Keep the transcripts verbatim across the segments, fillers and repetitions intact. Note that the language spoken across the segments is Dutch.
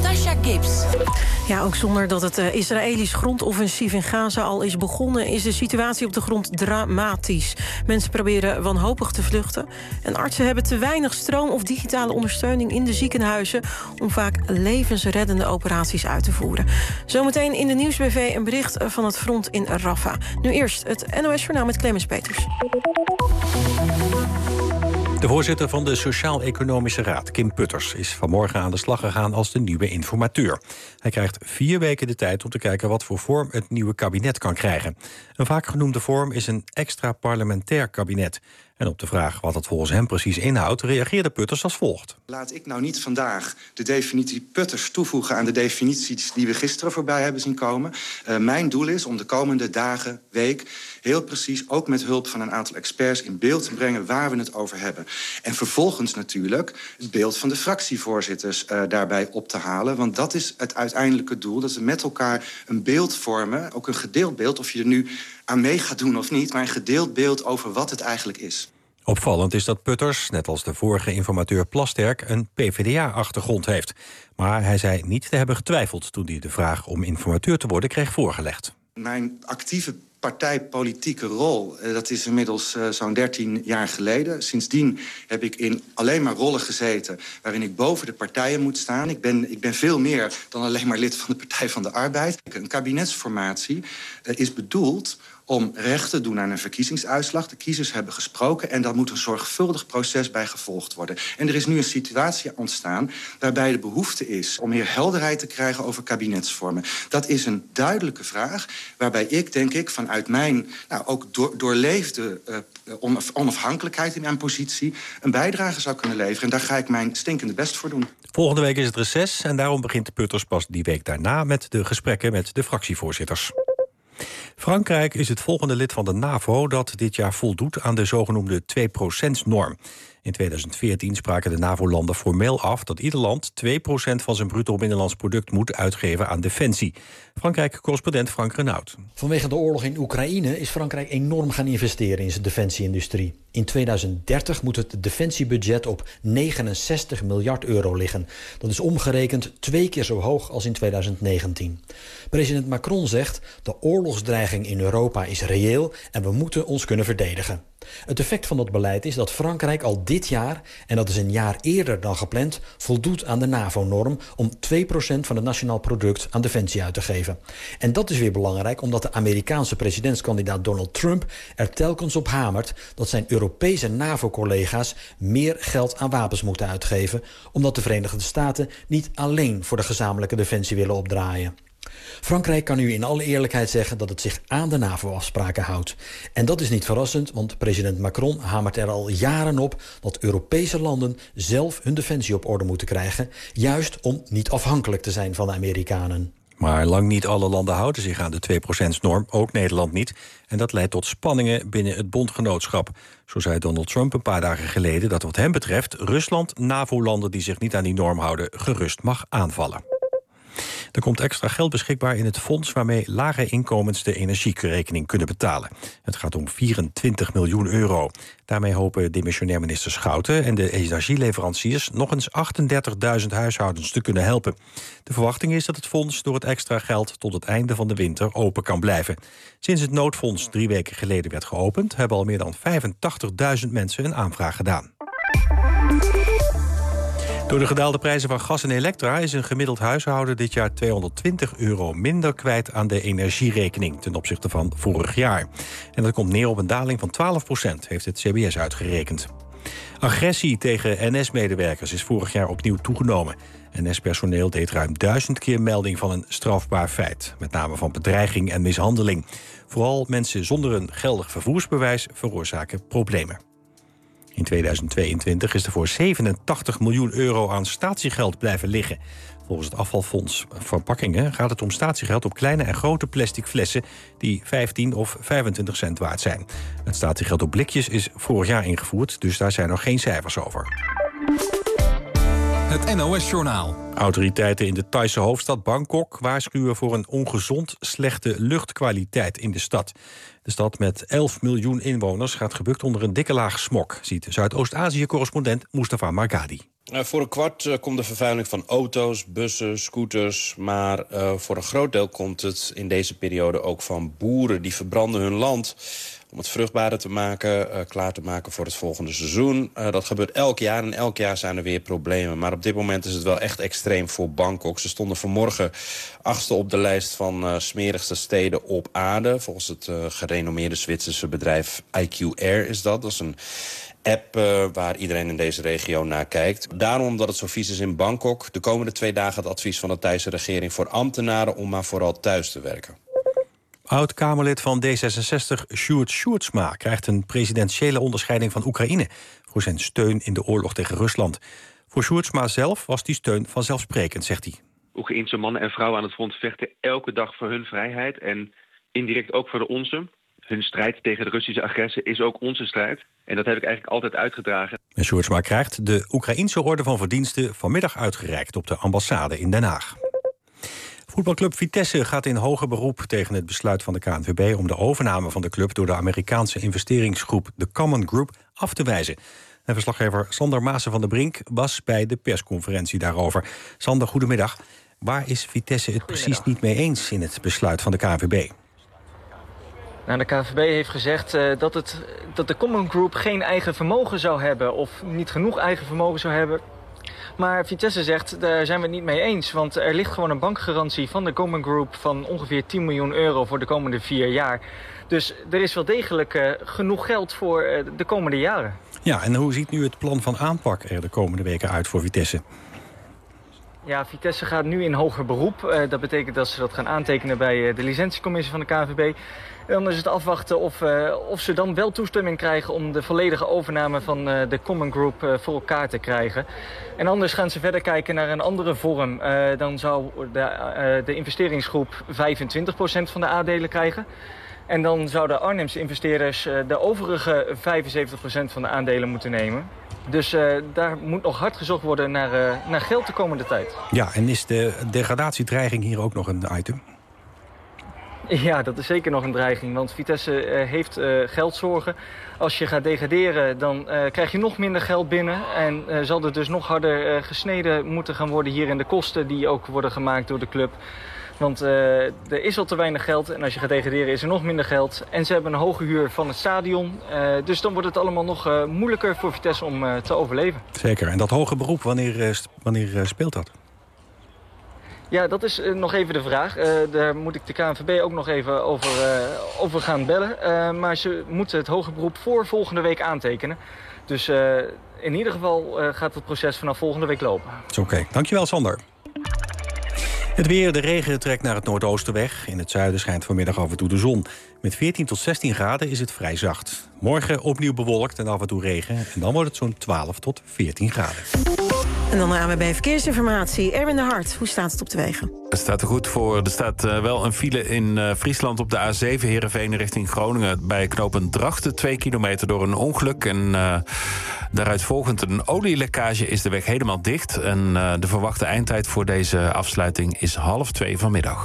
Natasha Gibbs. Ja, ook zonder dat het uh, Israëlisch grondoffensief in Gaza al is begonnen, is de situatie op de grond dramatisch. Mensen proberen wanhopig te vluchten. En artsen hebben te weinig stroom of digitale ondersteuning in de ziekenhuizen om vaak levensreddende operaties uit te voeren. Zometeen in de Nieuws B V een bericht van het front in Rafah. Nu eerst het N O S-journaal met Clemens Peters. De voorzitter van de Sociaal-Economische Raad, Kim Putters, is vanmorgen aan de slag gegaan als de nieuwe informateur. Hij krijgt vier weken de tijd om te kijken wat voor vorm het nieuwe kabinet kan krijgen. Een vaak genoemde vorm is een extra parlementair kabinet. En op de vraag wat het volgens hem precies inhoudt, reageerde Putters als volgt. Laat ik nou niet vandaag de definitie Putters toevoegen aan de definities die we gisteren voorbij hebben zien komen. Uh, mijn doel is om de komende dagen, week, heel precies, ook met hulp van een aantal experts, in beeld te brengen waar we het over hebben. En vervolgens natuurlijk het beeld van de fractievoorzitters uh, daarbij op te halen. Want dat is het uiteindelijke doel, dat we met elkaar een beeld vormen, ook een gedeeld beeld, of je er nu aan mee gaat doen of niet, maar een gedeeld beeld over wat het eigenlijk is. Opvallend is dat Putters, net als de vorige informateur Plasterk, een P v d A-achtergrond heeft. Maar hij zei niet te hebben getwijfeld toen hij de vraag om informateur te worden kreeg voorgelegd. Mijn actieve partijpolitieke rol, dat is inmiddels uh, zo'n dertien jaar geleden. Sindsdien heb ik in alleen maar rollen gezeten waarin ik boven de partijen moet staan. Ik ben, ik ben veel meer dan alleen maar lid van de Partij van de Arbeid. Een kabinetsformatie uh, is bedoeld om recht te doen aan een verkiezingsuitslag. De kiezers hebben gesproken en daar moet een zorgvuldig proces bij gevolgd worden. En er is nu een situatie ontstaan waarbij de behoefte is om meer helderheid te krijgen over kabinetsvormen. Dat is een duidelijke vraag waarbij ik, denk ik, vanuit mijn nou, ook door, doorleefde uh, onafhankelijkheid in mijn positie een bijdrage zou kunnen leveren. En daar ga ik mijn stinkende best voor doen. Volgende week is het reces en daarom begint Putters pas die week daarna met de gesprekken met de fractievoorzitters. Frankrijk is het volgende lid van de NAVO dat dit jaar voldoet aan de zogenoemde twee procent-norm. In tweeduizend veertien spraken de NAVO-landen formeel af dat ieder land twee procent van zijn bruto binnenlands product moet uitgeven aan defensie. Frankrijk-correspondent Frank Renaud. Vanwege de oorlog in Oekraïne is Frankrijk enorm gaan investeren in zijn defensieindustrie. In tweeduizend dertig moet het defensiebudget op negenenzestig miljard euro liggen. Dat is omgerekend twee keer zo hoog als in tweeduizend negentien. President Macron zegt: de oorlogsdreiging in Europa is reëel en we moeten ons kunnen verdedigen. Het effect van dat beleid is dat Frankrijk al dit jaar, en dat is een jaar eerder dan gepland, voldoet aan de NAVO-norm om twee procent van het nationaal product aan defensie uit te geven. En dat is weer belangrijk omdat de Amerikaanse presidentskandidaat Donald Trump er telkens op hamert dat zijn Europese NAVO-collega's meer geld aan wapens moeten uitgeven, omdat de Verenigde Staten niet alleen voor de gezamenlijke defensie willen opdraaien. Frankrijk kan nu in alle eerlijkheid zeggen dat het zich aan de NAVO-afspraken houdt. En dat is niet verrassend, want president Macron hamert er al jaren op dat Europese landen zelf hun defensie op orde moeten krijgen, juist om niet afhankelijk te zijn van de Amerikanen. Maar lang niet alle landen houden zich aan de twee procent-norm, ook Nederland niet. En dat leidt tot spanningen binnen het bondgenootschap. Zo zei Donald Trump een paar dagen geleden dat wat hem betreft Rusland NAVO-landen die zich niet aan die norm houden gerust mag aanvallen. Er komt extra geld beschikbaar in het fonds waarmee lage inkomens de energierekening kunnen betalen. Het gaat om vierentwintig miljoen euro. Daarmee hopen demissionair minister Schouten en de energieleveranciers nog eens achtendertigduizend huishoudens te kunnen helpen. De verwachting is dat het fonds door het extra geld tot het einde van de winter open kan blijven. Sinds het noodfonds drie weken geleden werd geopend, hebben al meer dan vijfentachtigduizend mensen een aanvraag gedaan. Door de gedaalde prijzen van gas en elektra is een gemiddeld huishouden dit jaar tweehonderdtwintig euro minder kwijt aan de energierekening ten opzichte van vorig jaar. En dat komt neer op een daling van twaalf procent, heeft het C B S uitgerekend. Agressie tegen N S-medewerkers is vorig jaar opnieuw toegenomen. N S-personeel deed ruim duizend keer melding van een strafbaar feit, met name van bedreiging en mishandeling. Vooral mensen zonder een geldig vervoersbewijs veroorzaken problemen. In tweeduizend tweeëntwintig is er voor zevenentachtig miljoen euro aan statiegeld blijven liggen. Volgens het afvalfonds Verpakkingen gaat het om statiegeld op kleine en grote plastic flessen die vijftien of vijfentwintig cent waard zijn. Het statiegeld op blikjes is vorig jaar ingevoerd, dus daar zijn nog geen cijfers over. Het N O S-journaal. Autoriteiten in de Thaise hoofdstad Bangkok waarschuwen voor een ongezond slechte luchtkwaliteit in de stad. De stad met elf miljoen inwoners gaat gebukt onder een dikke laag smog, ziet Zuidoost-Azië-correspondent Mustafa Margadi. Uh, voor een kwart uh, komt de vervuiling van auto's, bussen, scooters. Maar uh, voor een groot deel komt het in deze periode ook van boeren die verbranden hun land om het vruchtbaarder te maken, uh, klaar te maken voor het volgende seizoen. Uh, dat gebeurt elk jaar en elk jaar zijn er weer problemen. Maar op dit moment is het wel echt extreem voor Bangkok. Ze stonden vanmorgen achtste op de lijst van uh, smerigste steden op aarde. Volgens het uh, gerenommeerde Zwitserse bedrijf I Q Air is dat. Dat is een app uh, waar iedereen in deze regio naar kijkt. Daarom, omdat het zo vies is in Bangkok, de komende twee dagen het advies van de Thaise regering voor ambtenaren om maar vooral thuis te werken. Oud-Kamerlid van D zesenzestig Sjoerd Sjoerdsma krijgt een presidentiële onderscheiding van Oekraïne voor zijn steun in de oorlog tegen Rusland. Voor Sjoerdsma zelf was die steun vanzelfsprekend, zegt hij. Oekraïense mannen en vrouwen aan het front vechten elke dag voor hun vrijheid en indirect ook voor de onze. Hun strijd tegen de Russische agressie is ook onze strijd. En dat heb ik eigenlijk altijd uitgedragen. En Sjoerdsma krijgt de Oekraïense Orde van Verdiensten vanmiddag uitgereikt op de ambassade in Den Haag. Voetbalclub Vitesse gaat in hoger beroep tegen het besluit van de K N V B om de overname van de club door de Amerikaanse investeringsgroep The Common Group af te wijzen. En verslaggever Sander Maassen van der Brink was bij de persconferentie daarover. Sander, goedemiddag. Waar is Vitesse het precies niet mee eens in het besluit van de K N V B? Nou, de K N V B heeft gezegd uh, dat, het, dat de Common Group geen eigen vermogen zou hebben of niet genoeg eigen vermogen zou hebben. Maar Vitesse zegt, daar zijn we het niet mee eens. Want er ligt gewoon een bankgarantie van de Common Group van ongeveer tien miljoen euro voor de komende vier jaar. Dus er is wel degelijk uh, genoeg geld voor uh, de komende jaren. Ja, en hoe ziet nu het plan van aanpak er de komende weken uit voor Vitesse? Ja, Vitesse gaat nu in hoger beroep. Uh, dat betekent dat ze dat gaan aantekenen bij uh, de licentiecommissie van de K N V B. En dan is het afwachten of, uh, of ze dan wel toestemming krijgen om de volledige overname van uh, de Common Group uh, voor elkaar te krijgen. En anders gaan ze verder kijken naar een andere vorm. Uh, dan zou de, uh, de investeringsgroep vijfentwintig procent van de aandelen krijgen. En dan zouden Arnhemse investeerders uh, de overige vijfenzeventig procent van de aandelen moeten nemen. Dus uh, daar moet nog hard gezocht worden naar, uh, naar geld de komende tijd. Ja, en is de degradatiedreiging hier ook nog een item? Ja, dat is zeker nog een dreiging, want Vitesse uh, heeft uh, geldzorgen. Als je gaat degraderen, dan uh, krijg je nog minder geld binnen. En uh, zal er dus nog harder uh, gesneden moeten gaan worden hier in de kosten die ook worden gemaakt door de club. Want uh, er is al te weinig geld en als je gaat degraderen is er nog minder geld. En ze hebben een hoge huur van het stadion. Uh, dus dan wordt het allemaal nog uh, moeilijker voor Vitesse om uh, te overleven. Zeker. En dat hoge beroep, wanneer, uh, wanneer uh, speelt dat? Ja, dat is uh, nog even de vraag. Uh, daar moet ik de K N V B ook nog even over, uh, over gaan bellen. Uh, maar ze moeten het hoger beroep voor volgende week aantekenen. Dus uh, in ieder geval uh, gaat het proces vanaf volgende week lopen. Oké, okay. Dankjewel Sander. Het weer, de regen trekt naar het noordoosten weg. In het zuiden schijnt vanmiddag af en toe de zon. Met veertien tot zestien graden is het vrij zacht. Morgen opnieuw bewolkt en af en toe regen. En dan wordt het zo'n twaalf tot veertien graden. En dan de A N W B Verkeersinformatie. Erwin de Hart, hoe staat het op de wegen? Het staat er goed voor. Er staat uh, wel een file in uh, Friesland op de A zeven Heerenveen richting Groningen. Bij knooppunt Drachten, twee kilometer door een ongeluk. En uh, daaruit volgend een olielekkage is de weg helemaal dicht. En uh, de verwachte eindtijd voor deze afsluiting is half twee vanmiddag.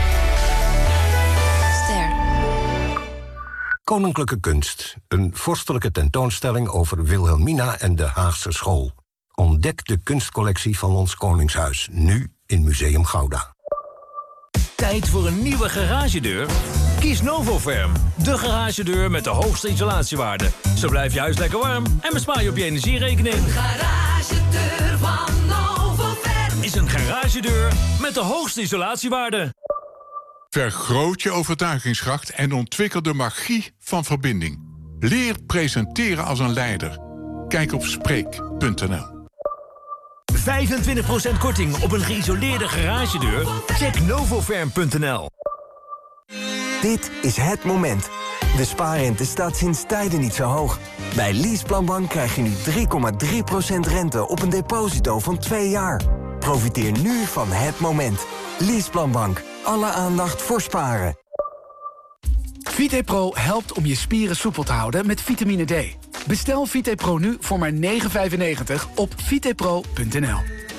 Ster. Koninklijke Kunst. Een vorstelijke tentoonstelling over Wilhelmina en de Haagse School. Ontdek de kunstcollectie van ons Koningshuis, nu in Museum Gouda. Tijd voor een nieuwe garagedeur? Kies Novoferm, de garagedeur met de hoogste isolatiewaarde. Zo blijft je huis lekker warm en bespaar je op je energierekening. Een garagedeur van Novoferm is een garagedeur met de hoogste isolatiewaarde. Vergroot je overtuigingskracht en ontwikkel de magie van verbinding. Leer presenteren als een leider. Kijk op spreek punt n l. vijfentwintig procent korting op een geïsoleerde garagedeur? Check novoferm punt n l. Dit is het moment. De spaarrente staat sinds tijden niet zo hoog. Bij Leaseplanbank krijg je nu drie komma drie procent rente op een deposito van twee jaar. Profiteer nu van het moment. Leaseplanbank. Alle aandacht voor sparen. VitePro helpt om je spieren soepel te houden met vitamine D. Bestel VitePro nu voor maar negen vijfennegentig op vitepro punt n l.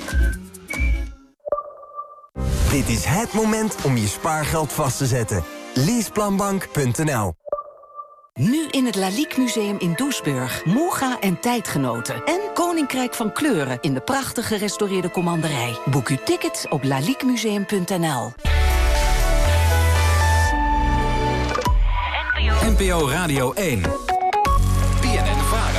Dit is het moment om je spaargeld vast te zetten. Leaseplanbank punt n l. Nu in het Lalique Museum in Doesburg. Moga en tijdgenoten. En Koninkrijk van Kleuren in de prachtig gerestaureerde commanderij. Boek uw tickets op laliquemuseum punt n l. N P O Radio één. B N N Vara.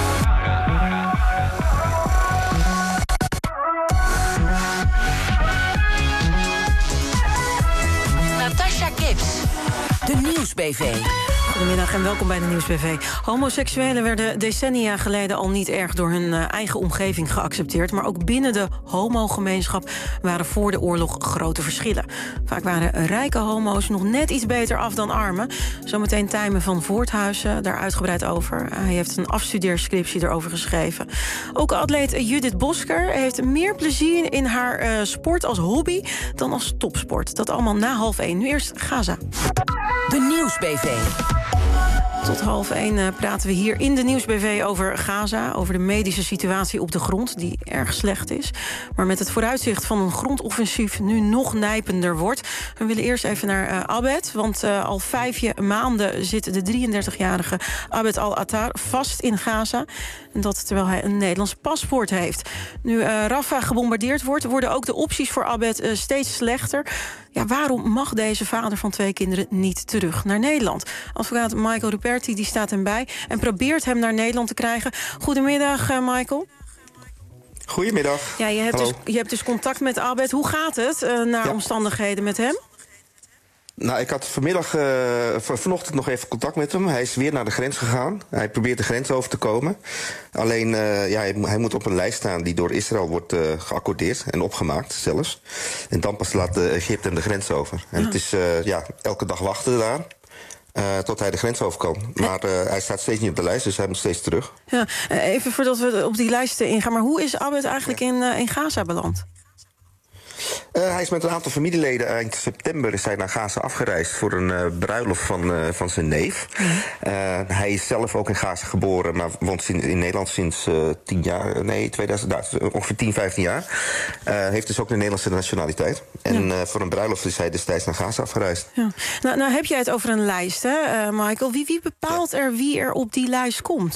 Natasha Gibbs. De Nieuws B V. Goedemiddag en welkom bij de Nieuws B V. Homoseksuelen werden decennia geleden al niet erg door hun uh, eigen omgeving geaccepteerd. Maar ook binnen de homogemeenschap waren voor de oorlog grote verschillen. Vaak waren rijke homo's nog net iets beter af dan armen. Zometeen Tijmen van Voorthuizen daar uitgebreid over. Hij heeft een afstudeerscriptie erover geschreven. Ook atleet Judith Bosker heeft meer plezier in haar uh, sport als hobby dan als topsport. Dat allemaal na half één. Nu eerst Gaza. De Nieuws B V. Tot half één uh, praten we hier in de Nieuws B V over Gaza, over de medische situatie op de grond, die erg slecht is. Maar met het vooruitzicht van een grondoffensief nu nog nijpender wordt. We willen eerst even naar uh, Abed, want uh, al vijf maanden zit de drieëndertigjarige Abed al-Attar vast in Gaza. En dat terwijl hij een Nederlands paspoort heeft. Nu uh, Rafah gebombardeerd wordt, worden ook de opties voor Abed uh, steeds slechter. Ja, waarom mag deze vader van twee kinderen niet terug naar Nederland? Advocaat Michael Ruperti die staat hem bij en probeert hem naar Nederland te krijgen. Goedemiddag, uh, Michael. Goedemiddag. Ja, je hebt, dus, je hebt dus contact met Abed. Hoe gaat het uh, naar ja. omstandigheden met hem? Nou, ik had vanmiddag, uh, van, vanochtend nog even contact met hem. Hij is weer naar de grens gegaan. Hij probeert de grens over te komen. Alleen, uh, ja, hij, hij moet op een lijst staan die door Israël wordt uh, geaccordeerd en opgemaakt zelfs. En dan pas laat uh, Egypte hem de grens over. En ja. het is uh, ja, elke dag wachten daar. Uh, tot hij de grens over kan. Maar uh, hij staat steeds niet op de lijst, dus hij moet steeds terug. Ja, even voordat we op die lijsten ingaan. Maar hoe is Abed eigenlijk ja. in, uh, in Gaza beland? Uh, hij is met een aantal familieleden eind september is hij naar Gaza afgereisd voor een uh, bruiloft van, uh, van zijn neef. Uh, hij is zelf ook in Gaza geboren, maar woont in, in Nederland sinds uh, tien jaar, nee, tweeduizend, ongeveer tien, vijftien jaar. Uh, heeft dus ook de Nederlandse nationaliteit. En ja. uh, voor een bruiloft is hij destijds naar Gaza afgereisd. Ja. Nou, nou heb jij het over een lijst, hè, uh, Michael. Wie, wie bepaalt ja. er wie er op die lijst komt?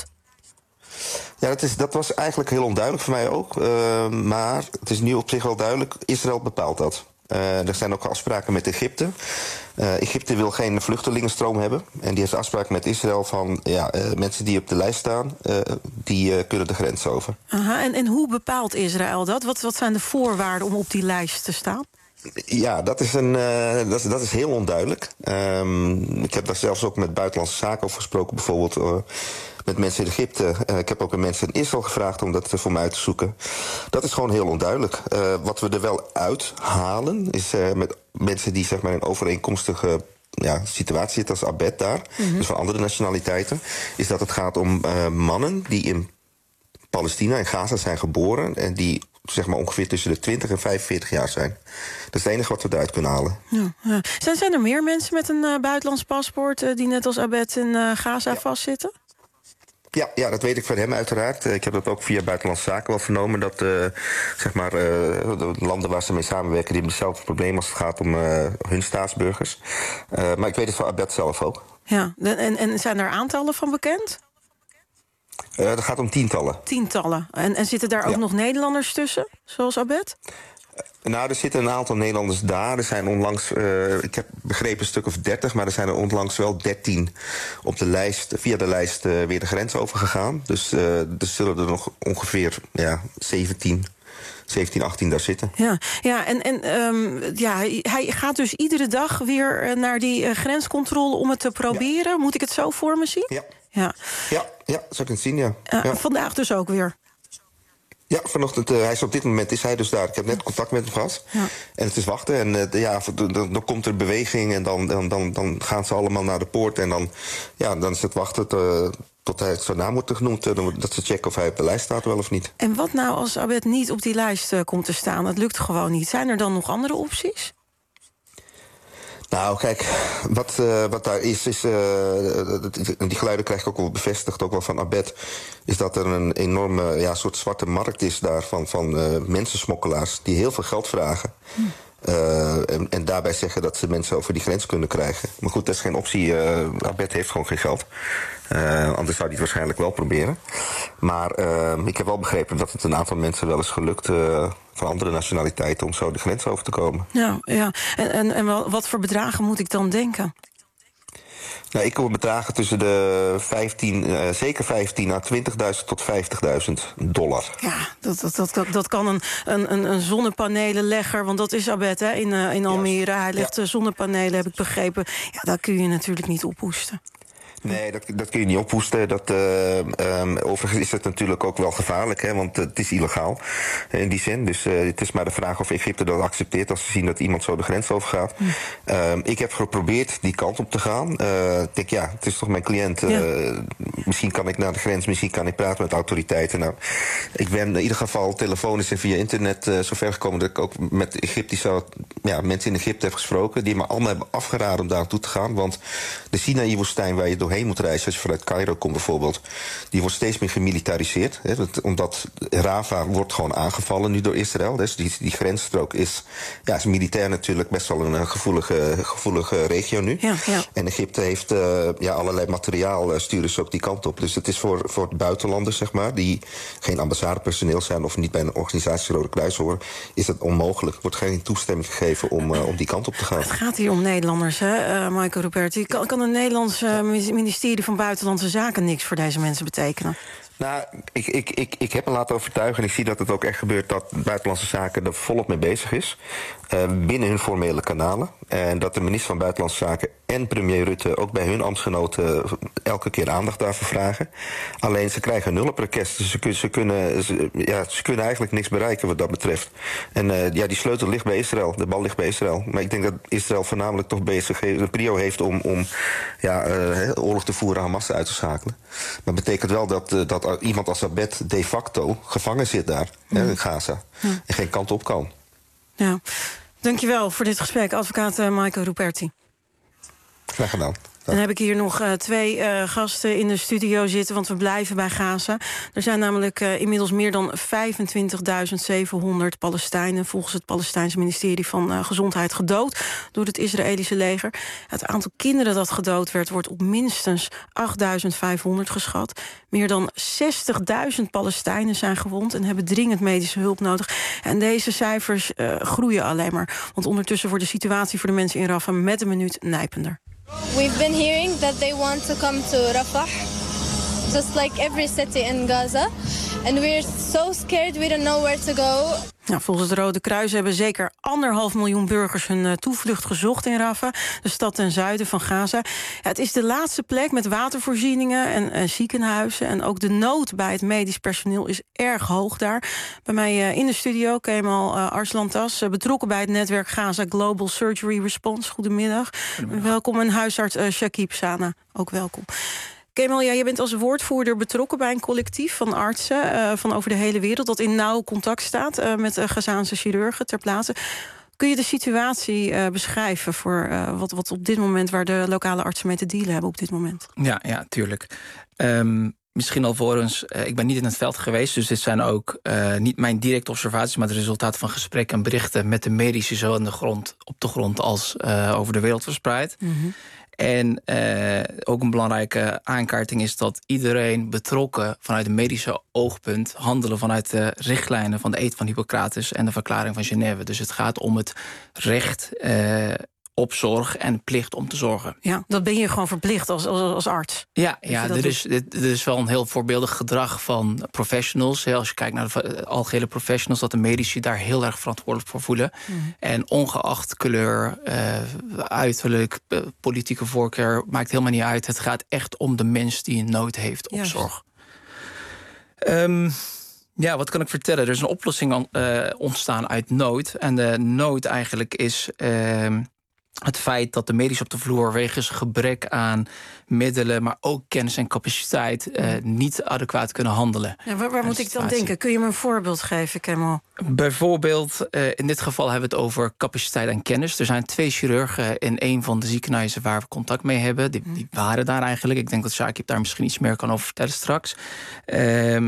Ja, dat, is, dat was eigenlijk heel onduidelijk voor mij ook. Uh, maar het is nu op zich wel duidelijk, Israël bepaalt dat. Uh, er zijn ook afspraken met Egypte. Uh, Egypte wil geen vluchtelingenstroom hebben. En die heeft afspraken met Israël van ja, uh, mensen die op de lijst staan, uh, die uh, kunnen de grens over. Aha, en, en hoe bepaalt Israël dat? Wat, wat zijn de voorwaarden om op die lijst te staan? Ja, dat is, een, uh, dat is, dat is heel onduidelijk. Um, ik heb daar zelfs ook met buitenlandse zaken over gesproken, bijvoorbeeld uh, met mensen in Egypte. Uh, ik heb ook mensen in Israël gevraagd om dat voor mij uit te zoeken. Dat is gewoon heel onduidelijk. Uh, wat we er wel uithalen is uh, met mensen die zeg maar in overeenkomstige ja, situatie zitten als Abed daar, mm-hmm. dus van andere nationaliteiten, is dat het gaat om uh, mannen die in Palestina, in Gaza zijn geboren en die zeg maar ongeveer tussen de twintig en vijfenveertig jaar zijn. Dat is het enige wat we eruit kunnen halen. Ja, ja. Zijn, zijn er meer mensen met een uh, buitenlands paspoort uh, die net als Abed in uh, Gaza ja. vastzitten? Ja, ja, dat weet ik van hem uiteraard. Ik heb dat ook via Buitenlandse Zaken wel vernomen. Dat uh, zeg maar, uh, de landen waar ze mee samenwerken, die hebben hetzelfde probleem als het gaat om uh, hun staatsburgers. Uh, maar ik weet het van Abed zelf ook. Ja, en, en zijn er aantallen van bekend? Uh, dat gaat om tientallen. Tientallen. En, en zitten daar ook ja. nog Nederlanders tussen, zoals Abed? Uh, nou, er zitten een aantal Nederlanders daar. Er zijn onlangs, uh, ik heb begrepen een stuk of dertig, maar er zijn er onlangs wel dertien op de lijst, via de lijst uh, weer de grens overgegaan. Dus uh, er zullen er nog ongeveer ja, zeventien, achttien daar zitten. Ja, ja en, en um, ja, hij gaat dus iedere dag weer uh, naar die uh, grenscontrole om het te proberen. Ja. Moet ik het zo voor me zien? Ja. Ja, ja, ja, zo kan het zien, ja. Uh, ja. Vandaag dus ook weer? Ja, vanochtend, uh, hij is op dit moment is hij dus daar. Ik heb net contact met hem gehad. Ja. En het is wachten. En uh, ja, dan, dan komt er beweging en dan, dan, dan, dan gaan ze allemaal naar de poort. En dan, ja, dan is het wachten te, tot hij zijn naam wordt genoemd. Uh, dat ze checken of hij op de lijst staat wel of niet. En wat nou als Abed niet op die lijst uh, komt te staan? Dat lukt gewoon niet. Zijn er dan nog andere opties? Nou, kijk, wat, uh, wat daar is, is uh, die geluiden krijg ik ook wel bevestigd, ook wel van Abed, is dat er een enorme ja, soort zwarte markt is daar van, van uh, mensensmokkelaars die heel veel geld vragen. Hm. Uh, en, en daarbij zeggen dat ze mensen over die grens kunnen krijgen. Maar goed, dat is geen optie. Uh, Abed heeft gewoon geen geld. Uh, anders zou hij het waarschijnlijk wel proberen. Maar uh, ik heb wel begrepen dat het een aantal mensen wel is gelukt... Uh, van andere nationaliteiten om zo de grens over te komen. Ja, ja. En, en, en wat voor bedragen moet ik dan denken? Nou, ik hoor bedragen tussen de vijftien, uh, zeker vijftien à twintigduizend tot vijftigduizend dollar. Ja, dat, dat, dat, dat, dat kan een, een, een zonnepanelenlegger, want dat is Abed hè, in, uh, in Almere. Hij legt ja. zonnepanelen, heb ik begrepen. Ja, dat kun je natuurlijk niet ophoesten. Nee, dat, dat kun je niet ophoesten. Dat, uh, um, overigens is het natuurlijk ook wel gevaarlijk, hè, want uh, het is illegaal uh, in die zin. Dus uh, het is maar de vraag of Egypte dat accepteert als ze zien dat iemand zo de grens overgaat. Mm. Um, ik heb geprobeerd die kant op te gaan. Uh, ik denk, ja, het is toch mijn cliënt. Uh, ja. Misschien kan ik naar de grens, misschien kan ik praten met autoriteiten. Nou, ik ben in ieder geval telefonisch en via internet uh, zover gekomen dat ik ook met Egyptische ja, mensen in Egypte heb gesproken. Die me allemaal hebben afgeraden om daar naartoe te gaan. Want de Sinaï-woestijn waar je doorheen moet reizen, als je vanuit Cairo komt bijvoorbeeld, die wordt steeds meer gemilitariseerd. Hè, omdat Rafah wordt gewoon aangevallen nu door Israël. Dus die, die grensstrook is, ja, is militair natuurlijk best wel een gevoelige, gevoelige regio nu. Ja, ja. En Egypte heeft uh, ja, allerlei materiaal, uh, sturen ze ook die kant op. Dus het is voor, voor buitenlanders, zeg maar, die geen ambassadepersoneel zijn of niet bij een organisatie Rode Kruis horen, is het onmogelijk. Er wordt geen toestemming gegeven om, uh, om die kant op te gaan. Het gaat hier om Nederlanders, hè, uh, Michael Ruperti. Kan, kan een Nederlands uh, ministerie van Buitenlandse Zaken niks voor deze mensen betekenen? Nou, ik, ik, ik, ik heb me laten overtuigen en ik zie dat het ook echt gebeurt dat Buitenlandse Zaken er volop mee bezig is. Uh, binnen hun formele kanalen. En dat de minister van Buitenlandse Zaken en premier Rutte ook bij hun ambtsgenoten elke keer aandacht daarvoor vragen. Alleen ze krijgen nul op request. Dus ze, ze, kunnen, ze, ja, ze kunnen eigenlijk niks bereiken wat dat betreft. En uh, ja, die sleutel ligt bij Israël. De bal ligt bij Israël. Maar ik denk dat Israël voornamelijk toch bezig de prio heeft om, om ja, uh, oorlog te voeren, Hamas uit te schakelen. Maar dat betekent wel dat, uh, dat iemand als Abed de facto gevangen zit daar, mm. hè, in Gaza. Mm. En geen kant op kan. Ja, dankjewel voor dit gesprek, advocaat uh, Michael Ruperti. Graag gedaan. Dan heb ik hier nog uh, twee uh, gasten in de studio zitten, want we blijven bij Gaza. Er zijn namelijk uh, inmiddels meer dan vijfentwintigduizend zevenhonderd Palestijnen, volgens het Palestijnse ministerie van uh, Gezondheid, gedood door het Israëlische leger. Het aantal kinderen dat gedood werd, wordt op minstens achtduizend vijfhonderd geschat. Meer dan zestigduizend Palestijnen zijn gewond en hebben dringend medische hulp nodig. En deze cijfers uh, groeien alleen maar. Want ondertussen wordt de situatie voor de mensen in Rafah met een minuut nijpender. We've been hearing that they want to come to Rafah, just like every city in Gaza. And we're so scared, we don't know where to go. Nou, volgens het Rode Kruis hebben zeker anderhalf miljoen burgers hun uh, toevlucht gezocht in Rafah, de stad ten zuiden van Gaza. Ja, het is de laatste plek met watervoorzieningen en, en ziekenhuizen. En ook de nood bij het medisch personeel is erg hoog daar. Bij mij uh, in de studio, Kemal uh, Arslantas, uh, betrokken bij het netwerk Gaza Global Surgery Response. Goedemiddag. Goedemiddag. Welkom, en huisarts uh, Shakib Sana, ook welkom. Kemal, ja, je bent als woordvoerder betrokken bij een collectief van artsen uh, van over de hele wereld dat in nauw contact staat uh, met uh, Gazaanse chirurgen ter plaatse. Kun je de situatie uh, beschrijven voor uh, wat, wat op dit moment, waar de lokale artsen mee te dealen hebben op dit moment? Ja, ja, tuurlijk. Um, misschien alvorens, uh, ik ben niet in het veld geweest, dus dit zijn ook uh, niet mijn directe observaties, maar het resultaat van gesprekken en berichten met de medici zo aan de grond, op de grond als uh, over de wereld verspreid. Mm-hmm. En uh, ook een belangrijke aankaarting is dat iedereen betrokken vanuit een medische oogpunt handelen vanuit de richtlijnen van de Eed van Hippocrates en de Verklaring van Genève. Dus het gaat om het recht uh, op zorg en plicht om te zorgen. Ja, dat ben je gewoon verplicht als, als, als arts. Ja, ja dit, is, dit, dit is wel een heel voorbeeldig gedrag van professionals. Als je kijkt naar de algehele professionals, dat de medici daar heel erg verantwoordelijk voor voelen. Mm. En ongeacht kleur, uh, uiterlijk, uh, politieke voorkeur, maakt helemaal niet uit. Het gaat echt om de mens die een nood heeft op Juist. zorg. Um, Ja, wat kan ik vertellen? Er is een oplossing uh, ontstaan uit nood. En de nood eigenlijk is Uh, het feit dat de medici op de vloer wegens gebrek aan middelen, maar ook kennis en capaciteit, uh, niet adequaat kunnen handelen. Ja, waar waar moet ik dan denken? Kun je me een voorbeeld geven, Kemal? Bijvoorbeeld, uh, in dit geval hebben we het over capaciteit en kennis. Er zijn twee chirurgen in een van de ziekenhuizen waar we contact mee hebben. Die, die waren daar eigenlijk. Ik denk dat Shakib daar misschien iets meer kan over vertellen straks. Um,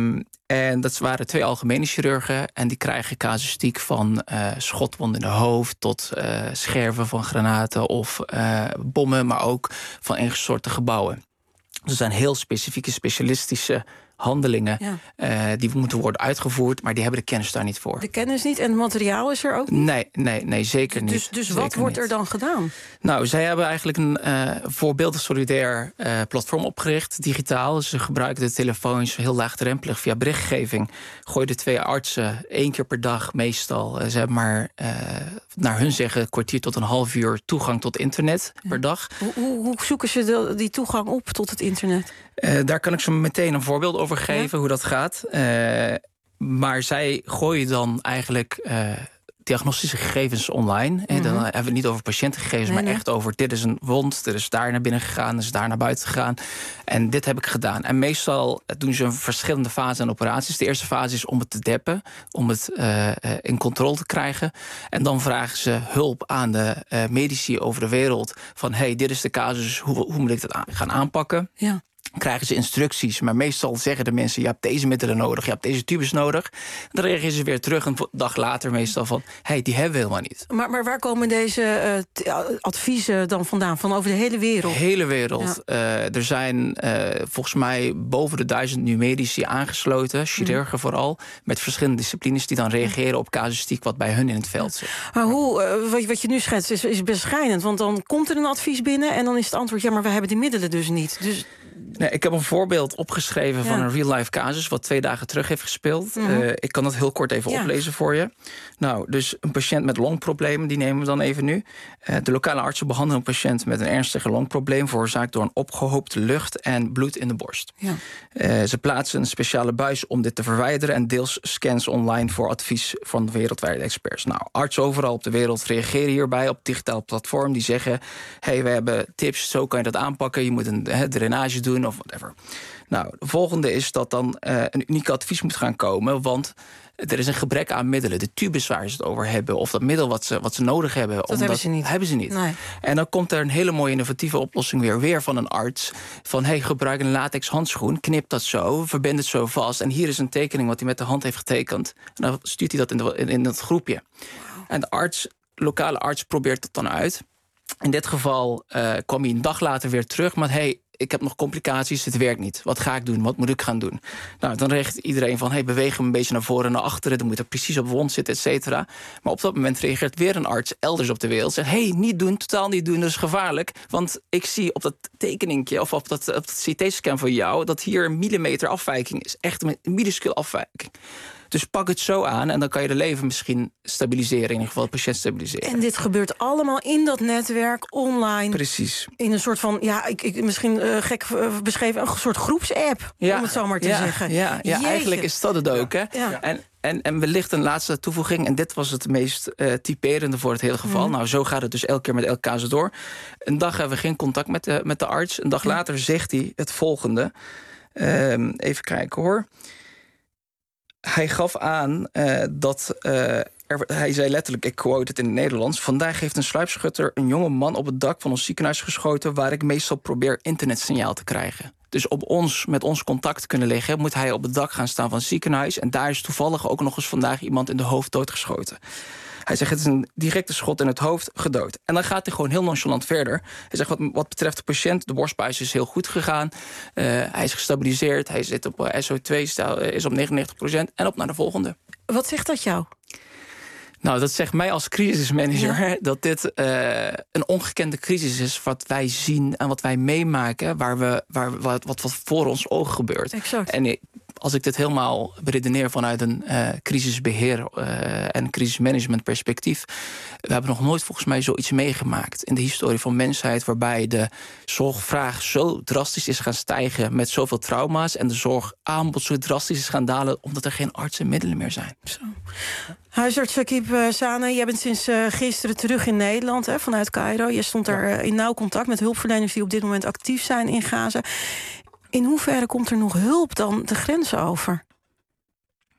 En dat waren twee algemene chirurgen. En die krijgen casuïstiek van uh, schotwonden in de hoofd tot uh, scherven van granaten of uh, bommen, maar ook van ingestorte gebouwen. Dus er zijn heel specifieke, specialistische handelingen ja. uh, die moeten worden uitgevoerd, maar die hebben de kennis daar niet voor. De kennis niet en het materiaal is er ook niet? Nee, nee, nee zeker niet. Dus, dus zeker wat wordt niet. er dan gedaan? Nou, zij hebben eigenlijk een uh, voorbeeldig solidair uh, platform opgericht, digitaal. Ze gebruiken de telefoons heel laagdrempelig via berichtgeving. Gooien de twee artsen één keer per dag meestal. Uh, ze hebben maar, uh, naar hun zeggen, een kwartier tot een half uur toegang tot internet ja. per dag. Hoe, hoe, hoe zoeken ze de, die toegang op tot het internet? Uh, daar kan ik ze meteen een voorbeeld over geven, ja. hoe dat gaat. Uh, maar zij gooien dan eigenlijk uh, diagnostische gegevens online. Mm-hmm. En dan hebben we het niet over patiëntengegevens, nee, maar nee. echt over dit is een wond, dit is daar naar binnen gegaan, dit is daar naar buiten gegaan. En dit heb ik gedaan. En meestal doen ze een verschillende fases en operaties. De eerste fase is om het te deppen, om het uh, in controle te krijgen. En dan vragen ze hulp aan de uh, medici over de wereld van hey, dit is de casus, hoe, hoe moet ik dat aan, gaan aanpakken? Ja. Krijgen ze instructies, maar meestal zeggen de mensen je hebt deze middelen nodig, je hebt deze tubes nodig. Dan reageren ze weer terug een dag later meestal van hey, die hebben we helemaal niet. Maar, maar waar komen deze uh, adviezen dan vandaan? Van over de hele wereld? De hele wereld. Ja. Uh, er zijn uh, volgens mij boven de duizend nu medici aangesloten, chirurgen mm. vooral, met verschillende disciplines die dan reageren mm. op casuïstiek wat bij hun in het veld zit. Maar hoe, uh, wat, wat je nu schetst is, is beschrijnend, want dan komt er een advies binnen en dan is het antwoord ja, maar we hebben die middelen dus niet. Dus Nee, ik heb een voorbeeld opgeschreven ja. van een real-life casus wat twee dagen terug heeft gespeeld. Mm-hmm. Uh, ik kan dat heel kort even ja. oplezen voor je. Nou, dus een patiënt met longproblemen, die nemen we dan even nu. Uh, de lokale artsen behandelen een patiënt met een ernstige longprobleem veroorzaakt door een opgehoopte lucht en bloed in de borst. Ja. Uh, ze plaatsen een speciale buis om dit te verwijderen en deels scans online voor advies van de wereldwijde experts. Nou, artsen overal op de wereld reageren hierbij op digitaal platform. Die zeggen, hey, we hebben tips, zo kan je dat aanpakken. Je moet een he, drainage doen of whatever. Nou, de volgende is dat dan uh, een uniek advies moet gaan komen, want er is een gebrek aan middelen. De tubes waar ze het over hebben, of dat middel wat ze, wat ze nodig hebben. Dat omdat, hebben ze niet. Hebben ze niet. Nee. En dan komt er een hele mooie innovatieve oplossing weer, weer van een arts. Van, hey, gebruik een latex handschoen, knip dat zo, verbind het zo vast. En hier is een tekening wat hij met de hand heeft getekend. En dan stuurt hij dat in, de, in, in dat groepje. Wow. En de arts, lokale arts probeert het dan uit. In dit geval uh, kwam hij een dag later weer terug, maar hey, ik heb nog complicaties, het werkt niet. Wat ga ik doen? Wat moet ik gaan doen? Nou, dan reageert iedereen van, hey, beweeg hem een beetje naar voren en naar achteren. Dan moet er precies op wond zitten, et cetera. Maar op dat moment reageert weer een arts elders op de wereld. Zegt, hey, niet doen, totaal niet doen, dat is gevaarlijk. Want ik zie op dat tekeningje of op dat, op dat C T-scan van jou dat hier een millimeter afwijking is. Echt een minuscule afwijking. Dus pak het zo aan en dan kan je de leven misschien stabiliseren. In ieder geval de patiënt stabiliseren. En dit gebeurt allemaal in dat netwerk, online. Precies. In een soort van, ja, ik, ik misschien uh, gek uh, beschreven, een soort groepsapp, ja, om het zo maar te ja, zeggen. Ja, ja eigenlijk is dat het ook. Hè? Ja. En, en, en wellicht een laatste toevoeging. En dit was het meest uh, typerende voor het hele geval. Mm. Nou, zo gaat het dus elke keer met elke casus door. Een dag hebben we geen contact met de, met de arts. Een dag mm. later zegt hij het volgende. Um, even kijken hoor. Hij gaf aan uh, dat, uh, er, hij zei letterlijk, ik quote het in het Nederlands, vandaag heeft een sluipschutter een jonge man op het dak van ons ziekenhuis geschoten waar ik meestal probeer internetsignaal te krijgen. Dus op ons, met ons contact kunnen liggen, moet hij op het dak gaan staan van het ziekenhuis en daar is toevallig ook nog eens vandaag iemand in de hoofd doodgeschoten. Hij zegt, het is een directe schot in het hoofd, gedood. En dan gaat hij gewoon heel nonchalant verder. Hij zegt, wat, wat betreft de patiënt, de borstbuis is heel goed gegaan. Uh, hij is gestabiliseerd, hij zit op uh, S O twee, is op negenennegentig procent en op naar de volgende. Wat zegt dat jou? Nou, dat zegt mij als crisismanager, ja. dat dit uh, een ongekende crisis is wat wij zien en wat wij meemaken, waar we, waar, wat, wat, wat voor ons ogen gebeurt. Exact. En als ik dit helemaal beredeneer vanuit een uh, crisisbeheer uh, en crisismanagement perspectief, we hebben nog nooit volgens mij zoiets meegemaakt in de historie van mensheid, waarbij de zorgvraag zo drastisch is gaan stijgen met zoveel trauma's en de zorgaanbod zo drastisch is gaan dalen omdat er geen artsen en middelen meer zijn. Zo. Huisarts Shakib uh, Saneh, jij bent sinds uh, gisteren terug in Nederland, hè, vanuit Cairo. Je stond daar uh, in nauw contact met hulpverleners die op dit moment actief zijn in Gaza. In hoeverre komt er nog hulp dan de grens over?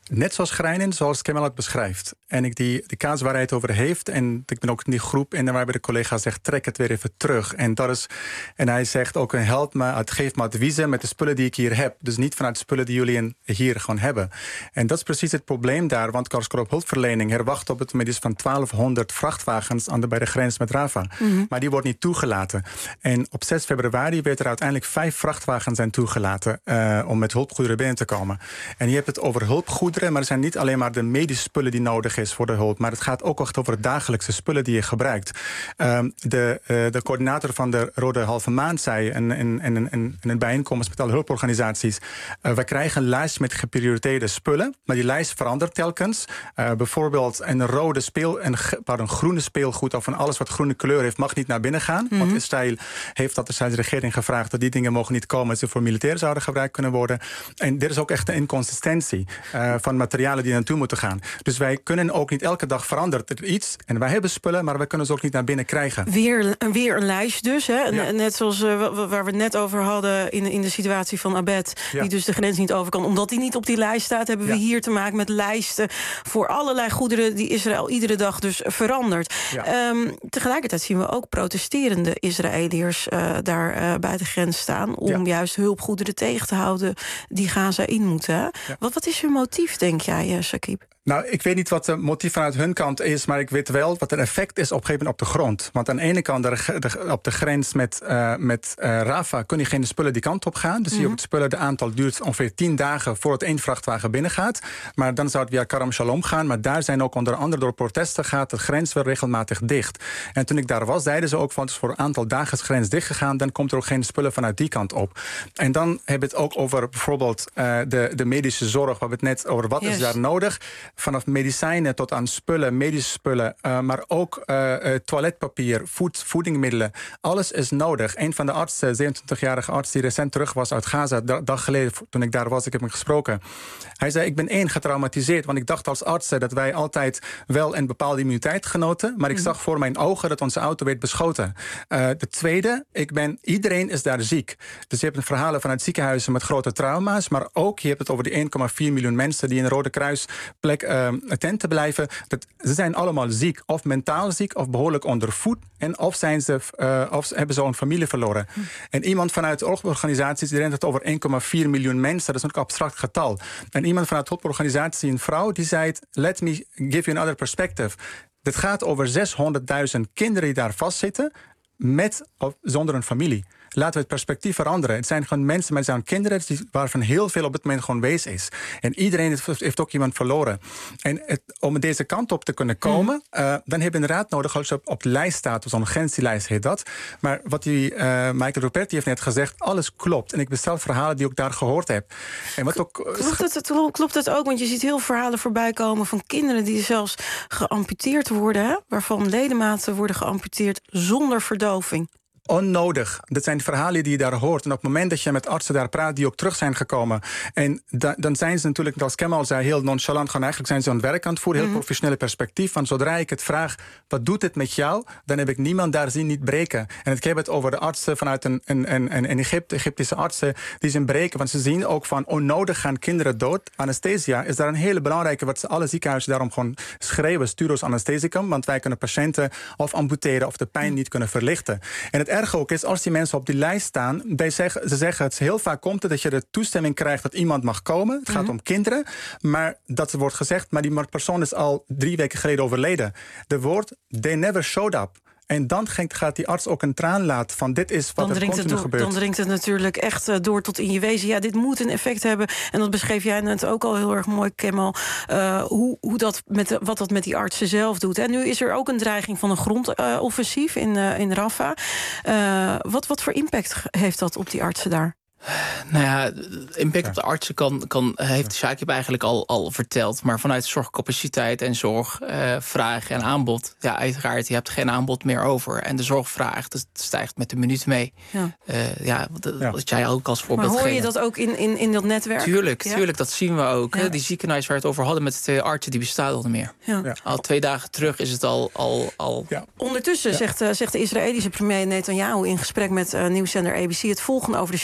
net zo schrijnend zoals Kemal het beschrijft. En ik die, die kaas waar hij het over heeft, en ik ben ook in die groep en waarbij de collega zegt, trek het weer even terug. En, dat is, en hij zegt ook, help me, het geeft me adviezen met de spullen die ik hier heb. Dus niet vanuit de spullen die jullie hier gewoon hebben. En dat is precies het probleem daar, want Korpskorps Hulpverlening herwacht op het moment van twaalfhonderd vrachtwagens aan de, bij de grens met Rafah. Mm-hmm. Maar die wordt niet toegelaten. En op zes februari werd er uiteindelijk vijf vrachtwagens zijn toegelaten uh, om met hulpgoederen binnen te komen. En je hebt het over hulpgoederen, maar het zijn niet alleen maar de medische spullen die nodig is voor de hulp, maar het gaat ook echt over de dagelijkse spullen die je gebruikt. Um, de, uh, de coördinator van de Rode Halve Maan zei in, in, in, in, in een bijeenkomst met alle hulporganisaties, uh, we krijgen een lijst met geprioriteerde spullen, maar die lijst verandert telkens. Uh, bijvoorbeeld een rode speel, een, pardon, groene speelgoed of van alles wat groene kleur heeft, mag niet naar binnen gaan. Mm-hmm. Want Israël heeft dat de Israëlische regering gevraagd dat die dingen mogen niet komen, ze voor militair zouden gebruikt kunnen worden. En er is ook echt een inconsistentie uh, van materialen die naartoe moeten gaan. Dus wij kunnen ook niet elke dag verandert er iets. En wij hebben spullen, maar we kunnen ze ook niet naar binnen krijgen. Weer, weer een lijst dus. Hè? Ja. Net zoals uh, waar we het net over hadden in, in de situatie van Abed. Ja. Die dus de grens niet over kan. Omdat hij niet op die lijst staat, hebben we ja. hier te maken met lijsten voor allerlei goederen die Israël iedere dag dus verandert. Ja. Um, tegelijkertijd zien we ook protesterende Israëliërs uh, daar uh, bij de grens staan om ja. juist hulpgoederen tegen te houden die Gaza in moeten. Ja. Wat, wat is hun motief, denk jij, Shakib? Nou, ik weet niet wat het motief vanuit hun kant is, maar ik weet wel wat het effect is op een gegeven moment op de grond. Want aan de ene kant, de, de, op de grens met, uh, met uh, Rafah, kun je geen spullen die kant op gaan. Dus mm-hmm. zie je op het spullen, de aantal duurt ongeveer tien dagen voordat één vrachtwagen binnengaat. Maar dan zou het via Karam Shalom gaan. Maar daar zijn ook onder andere door protesten gaat de grens weer regelmatig dicht. En toen ik daar was, zeiden ze ook van, het is voor een aantal dagen de grens dicht gegaan, dan komt er ook geen spullen vanuit die kant op. En dan hebben we het ook over bijvoorbeeld uh, de, de medische zorg, waar we het net over wat yes. is daar nodig. Vanaf medicijnen tot aan spullen, medische spullen, uh, maar ook uh, uh, toiletpapier, voed, voedingmiddelen. Alles is nodig. Een van de artsen, zevenentwintigjarige arts die recent terug was uit Gaza, een dag geleden toen ik daar was, ik heb hem gesproken. Hij zei, ik ben één getraumatiseerd, want ik dacht als artsen dat wij altijd wel een bepaalde immuniteit genoten, maar ik mm. zag voor mijn ogen dat onze auto werd beschoten. Uh, de tweede, ik ben, iedereen is daar ziek. Dus je hebt een verhalen vanuit ziekenhuizen met grote trauma's, maar ook je hebt het over die één komma vier miljoen mensen die in de Rode Kruisplek uh, tent te blijven. Dat, ze zijn allemaal ziek, of mentaal ziek, of behoorlijk ondervoed, en of, zijn ze, uh, of hebben ze een familie verloren. Hm. En iemand vanuit de hulporganisaties die rent het over één komma vier miljoen mensen, dat is een abstract getal. En iemand vanuit de hulporganisatie, een vrouw, die zei, let me give you another perspective. Het gaat over zeshonderdduizend kinderen die daar vastzitten, met of zonder een familie. Laten we het perspectief veranderen. Het zijn gewoon mensen, maar het zijn kinderen waarvan heel veel op het moment gewoon wees is. En iedereen heeft ook iemand verloren. En het, om deze kant op te kunnen komen, mm. uh, dan heb je inderdaad nodig als je op, op de lijst staat, zo'n urgentielijst heet dat. Maar wat die uh, Michael Ruperti heeft net gezegd, alles klopt. En ik bestel verhalen die ik daar gehoord heb. En wat ook, klopt, het, het, klopt het ook? Want je ziet heel verhalen voorbij komen van kinderen die zelfs geamputeerd worden, hè? Waarvan ledematen worden geamputeerd zonder verdoving. Onnodig. Dat zijn de verhalen die je daar hoort. En op het moment dat je met artsen daar praat die ook terug zijn gekomen, en da, dan zijn ze natuurlijk, als Kemal zei, heel nonchalant, gewoon eigenlijk zijn ze aan het werk aan het voeren, heel mm. professionele perspectief. Van zodra ik het vraag, wat doet het met jou? Dan heb ik niemand daar zien niet breken. En ik heb het over de artsen vanuit een, een, een, een Egypte, Egyptische artsen, die zijn breken. Want ze zien ook van onnodig gaan kinderen dood. Anesthesia is daar een hele belangrijke, wat ze alle ziekenhuizen daarom gewoon schreeuwen, sturos anesthesicum, want wij kunnen patiënten of amputeren of de pijn mm. niet kunnen verlichten. En het erg ook is, als die mensen op die lijst staan, they zeggen, ze zeggen het heel vaak komt het dat je de toestemming krijgt dat iemand mag komen. Het gaat mm-hmm. om kinderen, maar dat er wordt gezegd, maar die persoon is al drie weken geleden overleden. De woord, they never showed up. En dan gaat die arts ook een traan laten van dit is wat er continu gebeurt. Dan dringt het natuurlijk echt uh, door tot in je wezen. Ja, dit moet een effect hebben. En dat beschreef jij net ook al heel erg mooi, Kemal. Uh, hoe, hoe dat met de, wat dat met die artsen zelf doet. En nu is er ook een dreiging van een grondoffensief uh, in, uh, in Rafah. Uh, wat, wat voor impact heeft dat op die artsen daar? Nou ja, de impact op de artsen kan, kan, heeft Shakib eigenlijk al, al verteld. Maar vanuit zorgcapaciteit en zorgvraag uh, en aanbod, ja, uiteraard, je hebt geen aanbod meer over. En de zorgvraag, dat stijgt met de minuut mee. Ja, uh, ja, wat, ja. wat jij ook als voorbeeld geeft. Maar hoor je gegeven. dat ook in, in, in dat netwerk? Tuurlijk, ja? tuurlijk, dat zien we ook. Ja. Hè? Die ziekenhuis waar we het over hadden met de twee artsen, die bestaat al niet meer. Ja. Ja. Al twee dagen terug is het al... al, al ja. Ondertussen ja. zegt, uh, zegt de Israëlische premier Netanyahu in gesprek met uh, nieuwszender A B C het volgende over de situatie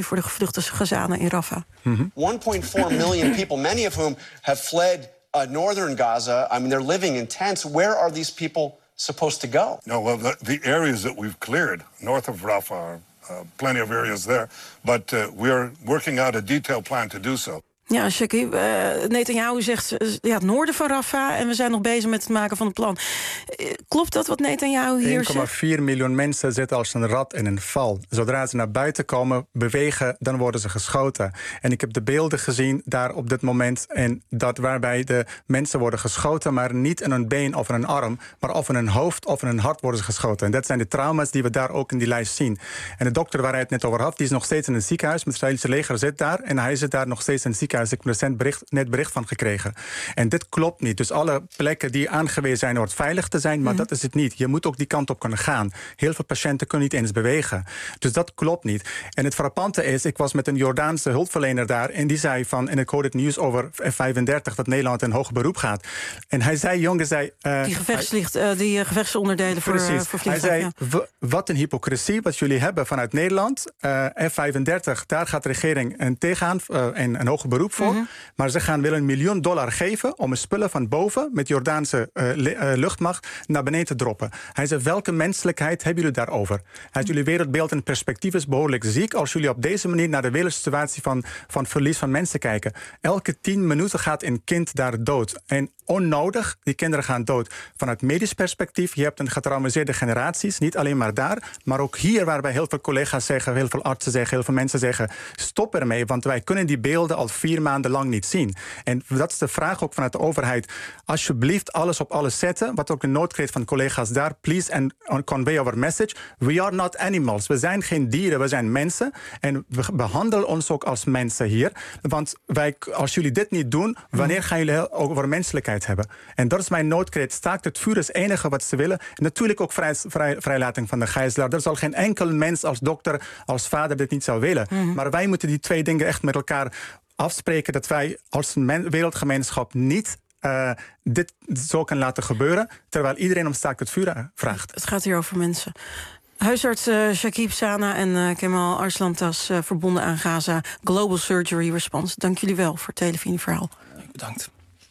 voor de gevluchte Gazanen in Rafah. Mm-hmm. one point four million people, many of whom have fled uh, northern Gaza. I mean, they're living in tents. Where are these people supposed to go? No, well, the, the areas that we've cleared north of Rafah, uh, plenty of areas there, but uh, we're working out a detailed plan to do so. Ja, Shakib, uh, Netanyahu zegt uh, ja, het noorden van Rafah en we zijn nog bezig met het maken van het plan. Uh, klopt dat wat Netanyahu hier één komma zegt? vier miljoen mensen zitten als een rat in een val. Zodra ze naar buiten komen, bewegen, dan worden ze geschoten. En ik heb de beelden gezien daar op dit moment, en dat waarbij de mensen worden geschoten, maar niet in een been of in een arm, maar of in een hoofd of in een hart worden ze geschoten. En dat zijn de trauma's die we daar ook in die lijst zien. En de dokter waar hij het net over had, die is nog steeds in een ziekenhuis. Het Israëlische leger zit daar en hij zit daar nog steeds in het ziekenhuis. Ik heb recent bericht, net bericht van gekregen. En dit klopt niet. Dus alle plekken die aangewezen zijn om veilig te zijn, maar mm. dat is het niet. Je moet ook die kant op kunnen gaan. Heel veel patiënten kunnen niet eens bewegen. Dus dat klopt niet. En het frappante is, ik was met een Jordaanse hulpverlener daar en die zei van, en ik hoorde het nieuws over F vijfendertig, dat Nederland in hoog beroep gaat. En hij zei, jongen, zei... Uh, die gevechtslicht, uh, die uh, gevechtsonderdelen voor, uh, voor Hij zei, ja. Wat een hypocrisie wat jullie hebben vanuit Nederland. Uh, F vijfendertig, daar gaat de regering een tegenaan uh, en een hoger beroep voor. Mm-hmm. Maar ze gaan willen een miljoen dollar geven om spullen van boven met Jordaanse uh, uh, luchtmacht naar beneden te droppen. Hij zei, welke menselijkheid hebben jullie daarover? Hij jullie wereldbeeld en perspectief is behoorlijk ziek als jullie op deze manier naar de wereldsituatie van, van verlies van mensen kijken. Elke tien minuten gaat een kind daar dood. En onnodig, die kinderen gaan dood. Vanuit medisch perspectief, je hebt een getraumatiseerde generaties, niet alleen maar daar, maar ook hier waarbij heel veel collega's zeggen, heel veel artsen zeggen, heel veel mensen zeggen, stop ermee, want wij kunnen die beelden al vier maanden lang niet zien. En dat is de vraag ook vanuit de overheid. Alsjeblieft alles op alles zetten, wat ook een noodkreet van collega's daar, please and convey our message. We are not animals. We zijn geen dieren, we zijn mensen. En we behandelen ons ook als mensen hier. Want wij, als jullie dit niet doen, wanneer gaan jullie over menselijkheid hebben? En dat is mijn noodkreet. Staakt het vuur is het enige wat ze willen. En natuurlijk ook vrij, vrij, vrijlating van de gijzelaar. Er zal geen enkel mens als dokter, als vader dit niet zou willen. Mm-hmm. Maar wij moeten die twee dingen echt met elkaar afspreken, dat wij als men, wereldgemeenschap niet uh, dit zo kan laten gebeuren, terwijl iedereen om staakt het vuur vraagt. Het gaat hier over mensen. Huisarts uh, Shakib Sana en uh, Kemal Arslantas, uh, verbonden aan Gaza Global Surgery Response. Dank jullie wel voor het telefonieverhaal. Bedankt.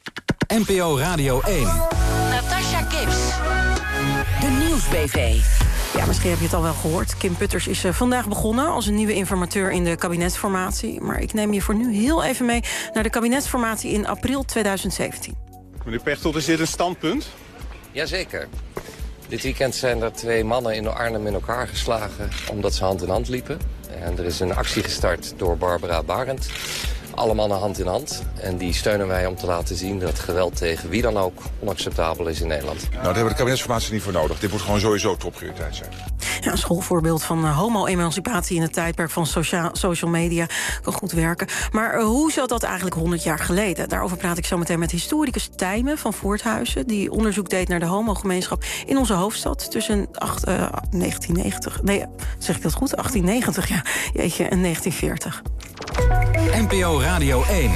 N P O Radio één. Natasha Gibbs. De Nieuws-B V. Ja, misschien heb je het al wel gehoord. Kim Putters is uh, vandaag begonnen als een nieuwe informateur in de kabinetsformatie. Maar ik neem je voor nu heel even mee naar de kabinetsformatie in april tweeduizend zeventien. Meneer Pechtold, is dit een standpunt? Jazeker. Dit weekend zijn er twee mannen in Arnhem in elkaar geslagen omdat ze hand in hand liepen. En er is een actie gestart door Barbara Barend. Alle mannen hand in hand. En die steunen wij om te laten zien dat geweld tegen wie dan ook onacceptabel is in Nederland. Nou, daar hebben we de kabinetsformatie niet voor nodig. Dit moet gewoon sowieso topprioriteit zijn. Ja, een schoolvoorbeeld van uh, homo-emancipatie in het tijdperk van socia- social media kan goed werken. Maar uh, hoe zat dat eigenlijk honderd jaar geleden? Daarover praat ik zo meteen met historicus Tijmen van Voorthuizen, die onderzoek deed naar de homogemeenschap in onze hoofdstad tussen acht, uh, negentien negentig. Nee, zeg ik dat goed? achttien negentig, ja. Jeetje, en negentien veertig. N P O Radio één.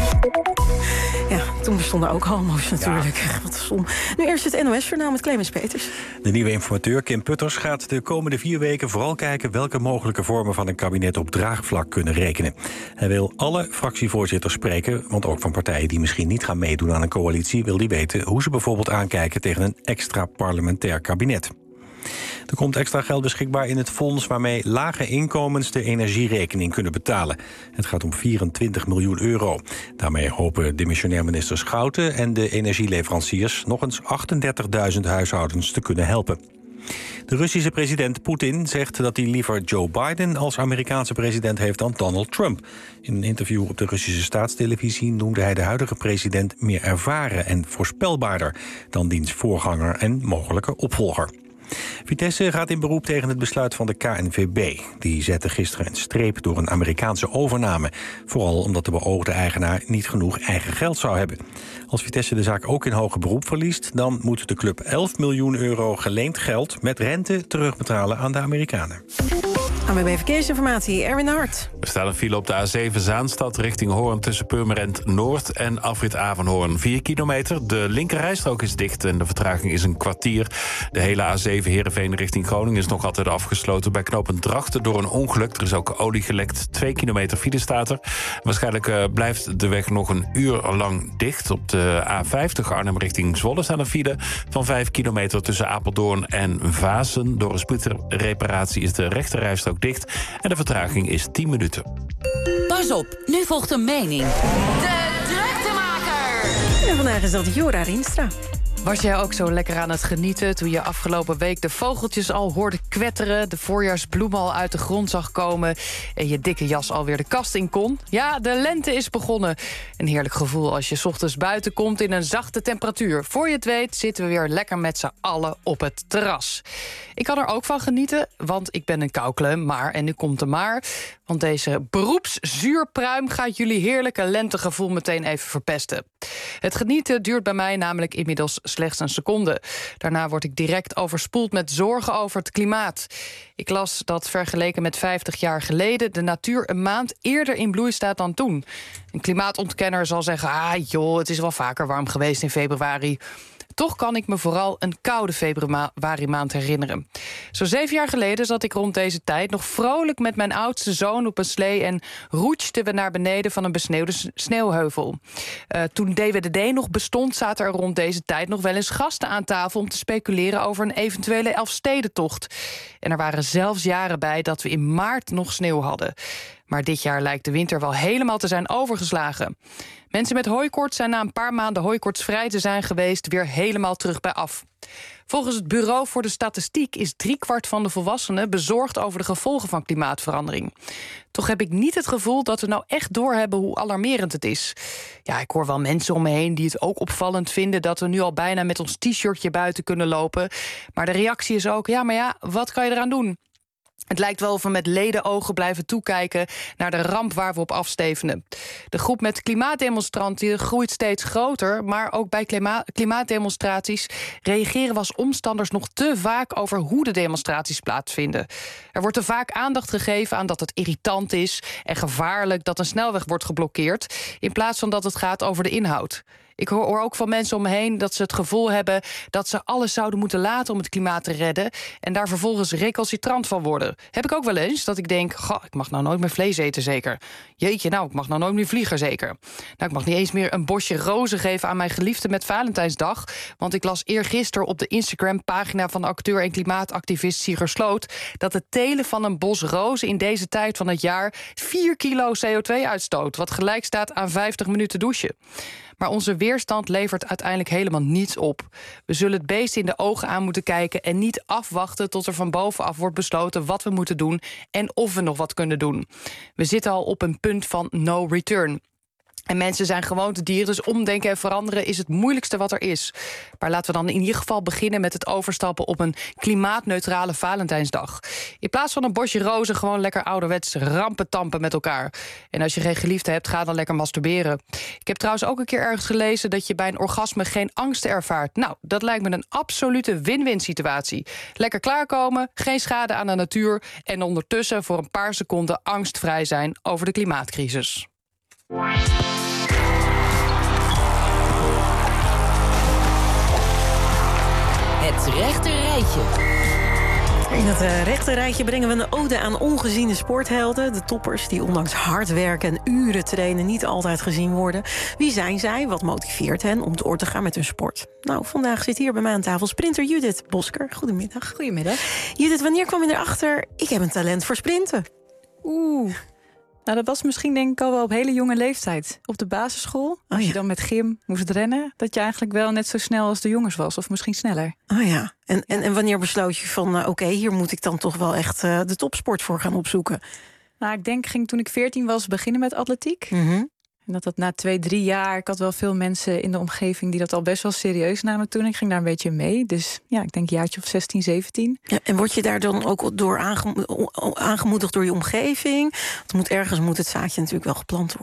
Ja, toen bestonden ook homo's natuurlijk. Ja. Wat stom. Nu eerst het N O S-journaal met Clemens Peters. De nieuwe informateur Kim Putters gaat de komende vier weken vooral kijken welke mogelijke vormen van een kabinet op draagvlak kunnen rekenen. Hij wil alle fractievoorzitters spreken, want ook van partijen die misschien niet gaan meedoen aan een coalitie wil hij weten hoe ze bijvoorbeeld aankijken tegen een extra parlementair kabinet. Er komt extra geld beschikbaar in het fonds waarmee lage inkomens de energierekening kunnen betalen. Het gaat om vierentwintig miljoen euro. Daarmee hopen demissionair minister Schouten en de energieleveranciers nog eens achtendertigduizend huishoudens te kunnen helpen. De Russische president Poetin zegt dat hij liever Joe Biden als Amerikaanse president heeft dan Donald Trump. In een interview op de Russische staatstelevisie noemde hij de huidige president meer ervaren en voorspelbaarder dan diens voorganger en mogelijke opvolger. Vitesse gaat in beroep tegen het besluit van de K N V B. Die zette gisteren een streep door een Amerikaanse overname. Vooral omdat de beoogde eigenaar niet genoeg eigen geld zou hebben. Als Vitesse de zaak ook in hoger beroep verliest, dan moet de club elf miljoen euro geleend geld met rente terugbetalen aan de Amerikanen. A W B Verkeersinformatie, Erwin Hart. Er staat een file op de A zeven Zaanstad richting Hoorn tussen Purmerend Noord en afrit Avanhoorn. vier kilometer, de linkerrijstrook is dicht en de vertraging is een kwartier. De hele A zeven Heerenveen richting Groningen is nog altijd afgesloten bij knooppunt Drachten door een ongeluk. Er is ook olie gelekt, twee kilometer file staat er. Waarschijnlijk uh, blijft de weg nog een uur lang dicht. Op de A vijftig Arnhem richting Zwolle staat een file van vijf kilometer tussen Apeldoorn en Vaassen. Door een spoedreparatie is de rechterrijstrook dicht en de vertraging is tien minuten. Pas op, nu volgt een mening. De Druktemaker. En vandaag is dat Jora Rienstra. Was jij ook zo lekker aan het genieten toen je afgelopen week de vogeltjes al hoorde kwetteren, de voorjaarsbloem al uit de grond zag komen en je dikke jas alweer de kast in kon? Ja, de lente is begonnen. Een heerlijk gevoel als je 's ochtends buiten komt in een zachte temperatuur. Voor je het weet zitten we weer lekker met z'n allen op het terras. Ik kan er ook van genieten, want ik ben een koukleum, maar, en nu komt er maar, want deze beroepszuurpruim gaat jullie heerlijke lentegevoel meteen even verpesten. Het genieten duurt bij mij namelijk inmiddels slechts een seconde. Daarna word ik direct overspoeld met zorgen over het klimaat. Ik las dat vergeleken met vijftig jaar geleden de natuur een maand eerder in bloei staat dan toen. Een klimaatontkenner zal zeggen, ah joh, het is wel vaker warm geweest in februari. Toch kan ik me vooral een koude februari-maand herinneren. Zo zeven jaar geleden zat ik rond deze tijd nog vrolijk met mijn oudste zoon op een slee en roetsten we naar beneden van een besneeuwde sneeuwheuvel. Uh, toen D W D D nog bestond, zaten er rond deze tijd nog wel eens gasten aan tafel om te speculeren over een eventuele Elfstedentocht. En er waren zelfs jaren bij dat we in maart nog sneeuw hadden. Maar dit jaar lijkt de winter wel helemaal te zijn overgeslagen. Mensen met hooikoorts zijn na een paar maanden hooikoortsvrij te zijn geweest weer helemaal terug bij af. Volgens het Bureau voor de Statistiek is driekwart van de volwassenen bezorgd over de gevolgen van klimaatverandering. Toch heb ik niet het gevoel dat we nou echt doorhebben hoe alarmerend het is. Ja, ik hoor wel mensen om me heen die het ook opvallend vinden dat we nu al bijna met ons t-shirtje buiten kunnen lopen. Maar de reactie is ook, ja, maar ja, wat kan je eraan doen? Het lijkt wel of we met ledenogen blijven toekijken naar de ramp waar we op afstevenen. De groep met klimaatdemonstranten groeit steeds groter, maar ook bij klima- klimaatdemonstraties reageren we als omstanders nog te vaak over hoe de demonstraties plaatsvinden. Er wordt te vaak aandacht gegeven aan dat het irritant is en gevaarlijk dat een snelweg wordt geblokkeerd, in plaats van dat het gaat over de inhoud. Ik hoor ook van mensen om me heen dat ze het gevoel hebben dat ze alles zouden moeten laten om het klimaat te redden en daar vervolgens recalcitrant van worden. Heb ik ook wel eens dat ik denk, goh, ik mag nou nooit meer vlees eten zeker. Jeetje, nou, ik mag nou nooit meer vliegen zeker. Nou, ik mag niet eens meer een bosje rozen geven aan mijn geliefde met Valentijnsdag, want ik las eergisteren op de Instagram-pagina van acteur en klimaatactivist Sigrid Sloot dat het telen van een bos rozen in deze tijd van het jaar vier kilo C O twee uitstoot, wat gelijk staat aan vijftig minuten douchen. Maar onze weerstand levert uiteindelijk helemaal niets op. We zullen het beest in de ogen aan moeten kijken en niet afwachten tot er van bovenaf wordt besloten wat we moeten doen en of we nog wat kunnen doen. We zitten al op een punt van no return. En mensen zijn gewoontedieren, dus omdenken en veranderen is het moeilijkste wat er is. Maar laten we dan in ieder geval beginnen met het overstappen op een klimaatneutrale Valentijnsdag. In plaats van een bosje rozen gewoon lekker ouderwets rampentampen met elkaar. En als je geen geliefde hebt, ga dan lekker masturberen. Ik heb trouwens ook een keer ergens gelezen dat je bij een orgasme geen angst ervaart. Nou, dat lijkt me een absolute win-win situatie. Lekker klaarkomen, geen schade aan de natuur en ondertussen voor een paar seconden angstvrij zijn over de klimaatcrisis. Het rechte rijtje. In het uh, rechte rijtje brengen we een ode aan ongeziene sporthelden. De toppers die ondanks hard werken en uren trainen niet altijd gezien worden. Wie zijn zij? Wat motiveert hen om door te gaan met hun sport? Nou, vandaag zit hier bij mij aan tafel sprinter Judith Bosker. Goedemiddag. Goedemiddag. Judith, wanneer kwam je erachter? Ik heb een talent voor sprinten. Oeh. Nou, dat was misschien denk ik al wel op hele jonge leeftijd. Op de basisschool, als oh ja. je dan met gym moest rennen, dat je eigenlijk wel net zo snel als de jongens was. Of misschien sneller. Oh ja. En, en, en wanneer besloot je van, uh, oké, okay, hier moet ik dan toch wel echt uh, de topsport voor gaan opzoeken? Nou, ik denk, ging toen ik veertien was beginnen met atletiek. Mm-hmm. En dat dat na twee, drie jaar, ik had wel veel mensen in de omgeving die dat al best wel serieus namen toen. Ik ging daar een beetje mee. Dus ja, ik denk een jaartje of zestien, zeventien. Ja, en word je daar dan ook door aange- aangemoedigd door je omgeving? Want moet ergens moet het zaadje natuurlijk wel geplant worden.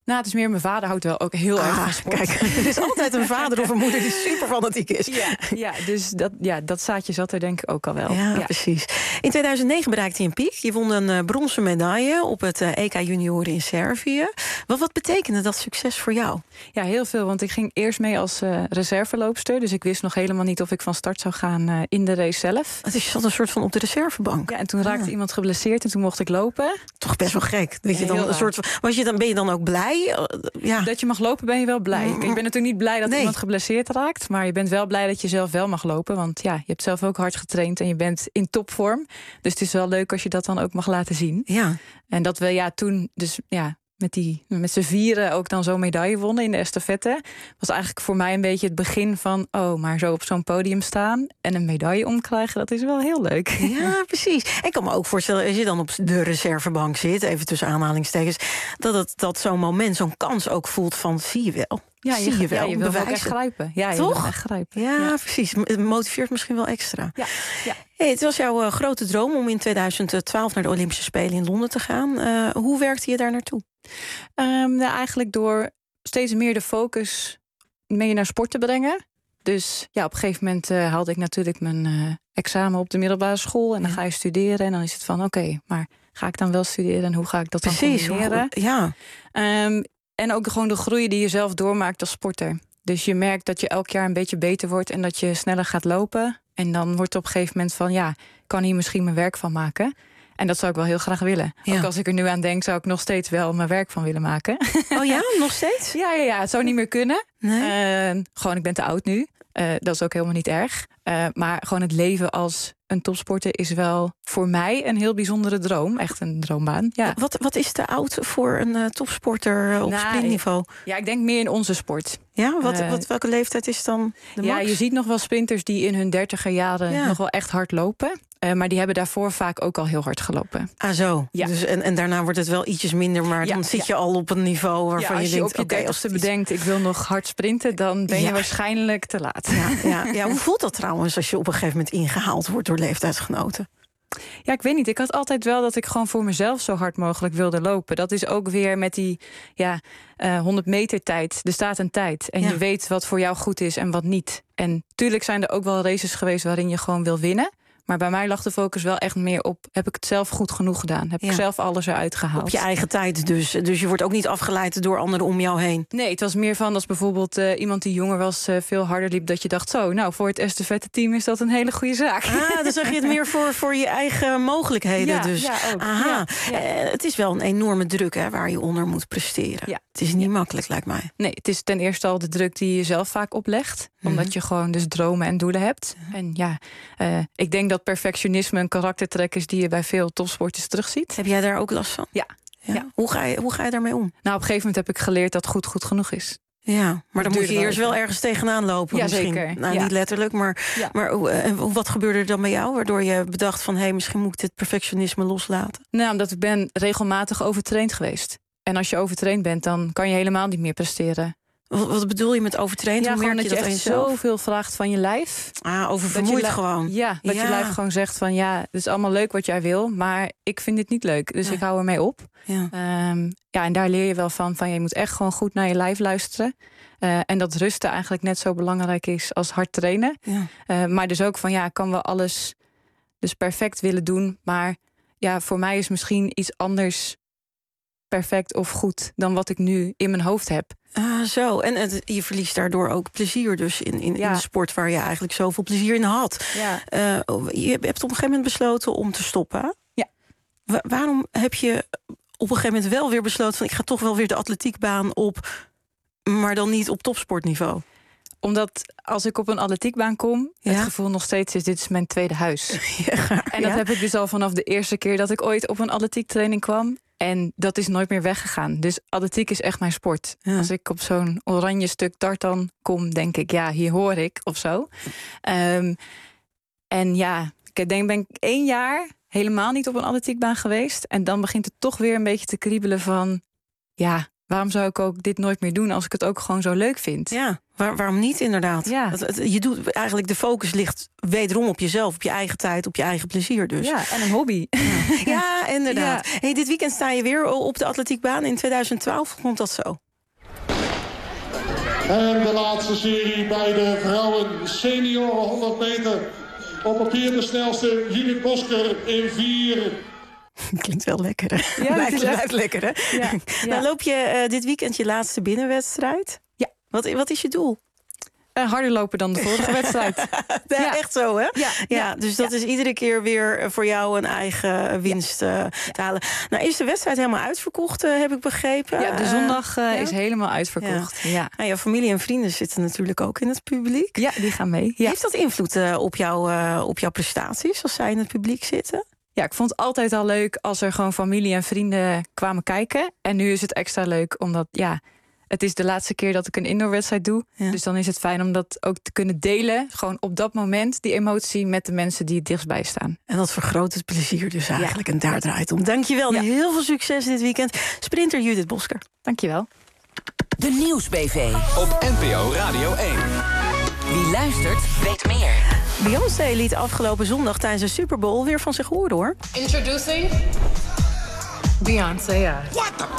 Nou, het is meer mijn vader houdt wel ook heel Ah, erg van sport. kijk, er is altijd een vader of een moeder die super fanatiek is. Ja, ja, dus dat, ja, dat zaadje zat er denk ik ook al wel. Ja, ja. precies. In tweeduizend negen bereikte hij een piek. Je won een uh, bronzen medaille op het uh, E K Junioren in Servië. Wat, wat betekende dat succes voor jou? Ja, heel veel, want ik ging eerst mee als uh, reserveloopster. Dus ik wist nog helemaal niet of ik van start zou gaan uh, in de race zelf. Dus je zat een soort van op de reservebank. Ja, en toen raakte ah. iemand geblesseerd en toen mocht ik lopen. Toch best wel gek. Dat je ja, dan een soort van, was je dan, ben je dan ook blij? Ja. Dat je mag lopen, ben je wel blij. Mm. Ik ben natuurlijk niet blij dat nee. iemand geblesseerd raakt. Maar je bent wel blij dat je zelf wel mag lopen. Want ja, je hebt zelf ook hard getraind en je bent in topvorm. Dus het is wel leuk als je dat dan ook mag laten zien. Ja. En dat we ja toen dus ja met die met z'n vieren ook dan zo'n medaille wonnen in de estafette, was eigenlijk voor mij een beetje het begin van oh, maar zo op zo'n podium staan en een medaille omkrijgen, dat is wel heel leuk. Ja, precies. En ik kan me ook voorstellen, als je dan op de reservebank zit, even tussen aanhalingstekens, dat het dat zo'n moment, zo'n kans ook voelt van zie je wel. Ja, je, zie je wel. Ja, je wil ook echt grijpen. Ja, je Toch? wil echt grijpen. Ja, ja, precies. Het motiveert misschien wel extra. Ja, ja. Hey, het was jouw uh, grote droom om in tweeduizend twaalf naar de Olympische Spelen in Londen te gaan. Uh, hoe werkte je daar naartoe? Um, nou, eigenlijk door steeds meer de focus mee naar sport te brengen. Dus ja, op een gegeven moment uh, haalde ik natuurlijk mijn uh, examen op de middelbare school. En dan ja. ga je studeren. En dan is het van oké, okay, maar ga ik dan wel studeren? En hoe ga ik dat Precies, dan combineren? Hoe, ja. Um, en ook gewoon de groei die je zelf doormaakt als sporter. Dus je merkt dat je elk jaar een beetje beter wordt en dat je sneller gaat lopen. En dan wordt het op een gegeven moment van ja, ik kan hier misschien mijn werk van maken. En dat zou ik wel heel graag willen. Ja. Ook als ik er nu aan denk, zou ik nog steeds wel mijn werk van willen maken. Oh ja, nog steeds? Ja, ja, ja, het zou niet meer kunnen. Nee. Uh, gewoon, ik ben te oud nu. Uh, dat is ook helemaal niet erg. Uh, maar gewoon het leven als een topsporter is wel voor mij een heel bijzondere droom. Echt een droombaan. Ja. Wat, wat is te oud voor een uh, topsporter op nou, sprintniveau? Ja, ik denk meer in onze sport. Ja, wat, uh, wat, welke leeftijd is dan de max? Ja, je ziet nog wel sprinters die in hun dertiger jaren ja. nog wel echt hard lopen. Uh, maar die hebben daarvoor vaak ook al heel hard gelopen. Ah, zo. Ja. Dus, en, en daarna wordt het wel ietsjes minder, maar ja, dan zit je ja. al op een niveau waarvan ja, je, je denkt... Als je op je okay, dertigste bedenkt, ik wil nog hard sprinten, dan ben je ja. waarschijnlijk te laat. Ja, ja, ja. Hoe voelt dat trouwens als je op een gegeven moment ingehaald wordt door leeftijdsgenoten? Ja, ik weet niet. Ik had altijd wel dat ik gewoon voor mezelf zo hard mogelijk wilde lopen. Dat is ook weer met die ja, uh, honderd meter tijd. Er staat een tijd. En ja. je weet wat voor jou goed is en wat niet. En tuurlijk zijn er ook wel races geweest waarin je gewoon wil winnen. Maar bij mij lag de focus wel echt meer op... heb ik het zelf goed genoeg gedaan? Heb ja. ik zelf alles eruit gehaald? Op je eigen tijd dus. Dus je wordt ook niet afgeleid door anderen om jou heen? Nee, het was meer van als bijvoorbeeld uh, iemand die jonger was... Uh, veel harder liep, dat je dacht... zo, nou, voor het estafette-team is dat een hele goede zaak. Ah, dan zeg je het meer voor, voor je eigen mogelijkheden ja, dus. Ja, ook. Aha. Ja, ja. Uh, het is wel een enorme druk hè, waar je onder moet presteren. Ja. Het is niet ja. makkelijk, lijkt mij. Nee, het is ten eerste al de druk die je zelf vaak oplegt. Mm-hmm. Omdat je gewoon dus dromen en doelen hebt. Ja. En ja, uh, ik denk dat perfectionisme een karaktertrek is die je bij veel topsporters terugziet. Heb jij daar ook last van? Ja. ja. ja. Hoe, ga je, hoe ga je daarmee om? Nou, op een gegeven moment heb ik geleerd dat goed goed genoeg is. Ja, maar dan moet je eerst wel ergens tegenaan lopen. Ja, misschien. zeker. Nou, ja. niet letterlijk, maar, ja. maar uh, wat gebeurde er dan bij jou? Waardoor je bedacht van, hé, hey, misschien moet ik dit perfectionisme loslaten? Nou, omdat ik ben regelmatig overtraind geweest. En als je overtraind bent, dan kan je helemaal niet meer presteren. Wat, wat bedoel je met overtraind? Ja, Hoe merk dat je je dat echt zoveel vraagt van je lijf. Ah, oververmoeid dat gewoon. Ja, dat ja. je lijf gewoon zegt van ja, het is allemaal leuk wat jij wil, maar ik vind dit niet leuk, dus nee. ik hou ermee op. Ja. Um, ja, en daar leer je wel van, van je moet echt gewoon goed naar je lijf luisteren. Uh, en dat rusten eigenlijk net zo belangrijk is als hard trainen. Ja. Uh, maar dus ook van ja, ik kan wel alles dus perfect willen doen, maar ja, voor mij is misschien iets anders perfect of goed dan wat ik nu in mijn hoofd heb. Ah, zo. En het, je verliest daardoor ook plezier dus in, in, ja. in de sport waar je eigenlijk zoveel plezier in had. Ja. Uh, je hebt op een gegeven moment besloten om te stoppen. Ja. Wa- waarom heb je op een gegeven moment wel weer besloten van ik ga toch wel weer de atletiekbaan op, maar dan niet op topsportniveau? Omdat als ik op een atletiekbaan kom, ja? het gevoel nog steeds is, dit is mijn tweede huis. Ja, en dat ja? heb ik dus al vanaf de eerste keer dat ik ooit op een atletiektraining kwam. En dat is nooit meer weggegaan. Dus atletiek is echt mijn sport. Ja. Als ik op zo'n oranje stuk tartan kom, denk ik, ja, hier hoor ik of zo. Um, en ja, ik denk, ben ik één jaar helemaal niet op een atletiekbaan geweest. En dan begint het toch weer een beetje te kriebelen van, ja, waarom zou ik ook dit nooit meer doen als ik het ook gewoon zo leuk vind? Ja, Waar, waarom niet, inderdaad? Ja. Het, het, je doet eigenlijk, de focus ligt wederom op jezelf, op je eigen tijd, op je eigen plezier. Dus. Ja, en een hobby. Ja, inderdaad. Ja. Hey, dit weekend sta je weer op de atletiekbaan. In tweeduizend twaalf komt dat zo. En de laatste serie bij de vrouwen senioren honderd meter. Op papier de snelste Judith Bosker in vier. Klinkt wel lekker, hè? Ja, blijft, blijft lekker, hè? Ja, ja. Dan loop je uh, dit weekend je laatste binnenwedstrijd. Ja. Wat, wat is je doel? Uh, harder lopen dan de vorige wedstrijd. Ja, ja. Echt zo, hè? Ja, ja, ja dus dat ja. is iedere keer weer voor jou een eigen winst uh, te halen. Nou, is de wedstrijd helemaal uitverkocht, uh, heb ik begrepen. Ja, de zondag uh, ja? is helemaal uitverkocht. Ja. Ja. Nou, jouw familie en vrienden zitten natuurlijk ook in het publiek. Ja, die gaan mee. Ja. Heeft dat invloed uh, op, jou, uh, op jouw prestaties als zij in het publiek zitten? Ja, ik vond het altijd al leuk als er gewoon familie en vrienden kwamen kijken. En nu is het extra leuk omdat, ja, het is de laatste keer dat ik een indoorwedstrijd doe. Ja. Dus dan is het fijn om dat ook te kunnen delen. Gewoon op dat moment, die emotie met de mensen die het dichtstbij staan. En dat vergroot het plezier dus eigenlijk. Ja. En daar draait het om. Dankjewel. Ja. Heel veel succes dit weekend. Sprinter Judith Bosker. Dankjewel. De Nieuws-B V. Op N P O Radio één. Wie luistert, weet meer. Beyoncé liet afgelopen zondag tijdens de Super Bowl weer van zich horen, hoor. Introducing Beyoncé. Yeah. What the?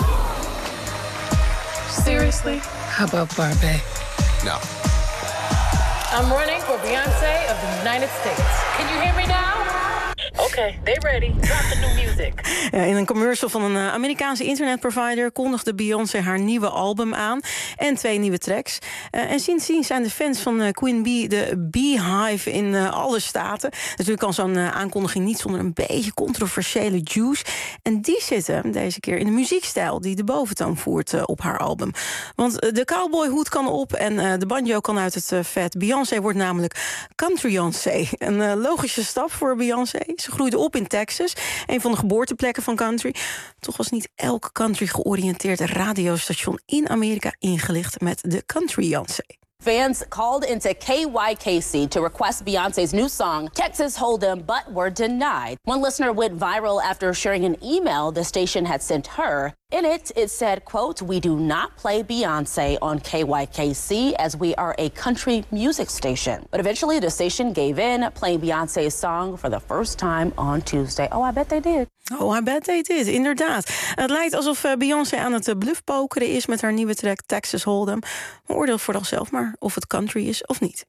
Seriously? How about Barbie? No. I'm running for Beyoncé of the United States. Can you hear me now? Okay, they ready. Drop the new music. Ja, in een commercial van een uh, Amerikaanse internetprovider kondigde Beyoncé haar nieuwe album aan en twee nieuwe tracks. Uh, en sindsdien zijn de fans van uh, Queen Bee de Beehive in uh, alle staten. Natuurlijk kan zo'n uh, aankondiging niet zonder een beetje controversiële juice. En die zitten deze keer in de muziekstijl die de boventoon voert uh, op haar album. Want uh, de cowboyhoed kan op en uh, de banjo kan uit het uh, vet. Beyoncé wordt namelijk Countryyoncé. Een uh, logische stap voor Beyoncé. Ze groeide op in Texas, een van de geboorteplekken van country. Toch was niet elk country-georiënteerd radiostation in Amerika ingelicht met de Countryyoncé. Fans called into K Y K C to request Beyoncé's new song, Texas Hold'em, but were denied. One listener went viral after sharing an email the station had sent her. In it, it said, quote, "We do not play Beyoncé on K Y K C as we are a country music station." But eventually the station gave in, playing Beyoncé's song for the first time on Tuesday. Oh, I bet they did. Oh, I bet they did, inderdaad. Het lijkt alsof Beyoncé aan het bluffpokeren is met haar nieuwe track Texas Hold'em. Maar oordeel vooral zelf maar of het country is of niet.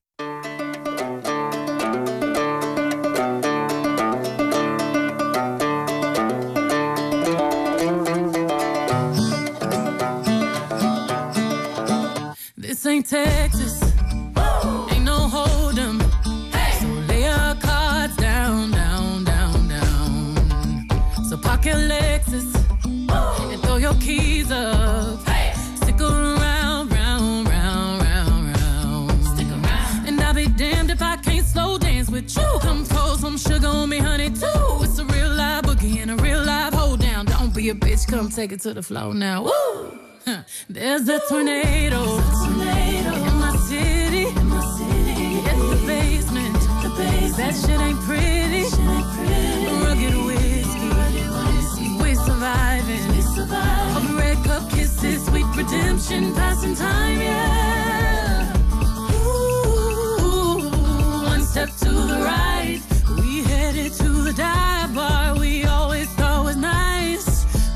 This ain't Texas, Woo! Ain't no hold'em. Hey! So lay your cards down, down, down, down. So park your Lexus Woo! And throw your keys up. Hey! Stick around, round, round, round, round. Stick around. And I'll be damned if I can't slow dance with you. Come pour some sugar on me, honey, too. It's a real live boogie and a real live hold down. Don't be a bitch, come take it to the floor now. Woo! Huh. There's a tornado, tornado in my city. In my city. It's the basement. The basement. That shit ain't pretty. Shit ain't pretty. Rugged whiskey. Rugged whiskey. We surviving. We surviving. All the red cup kisses, sweet redemption, passing time, yeah. Ooh, one step to the right. We headed to the dive bar we always thought was nice.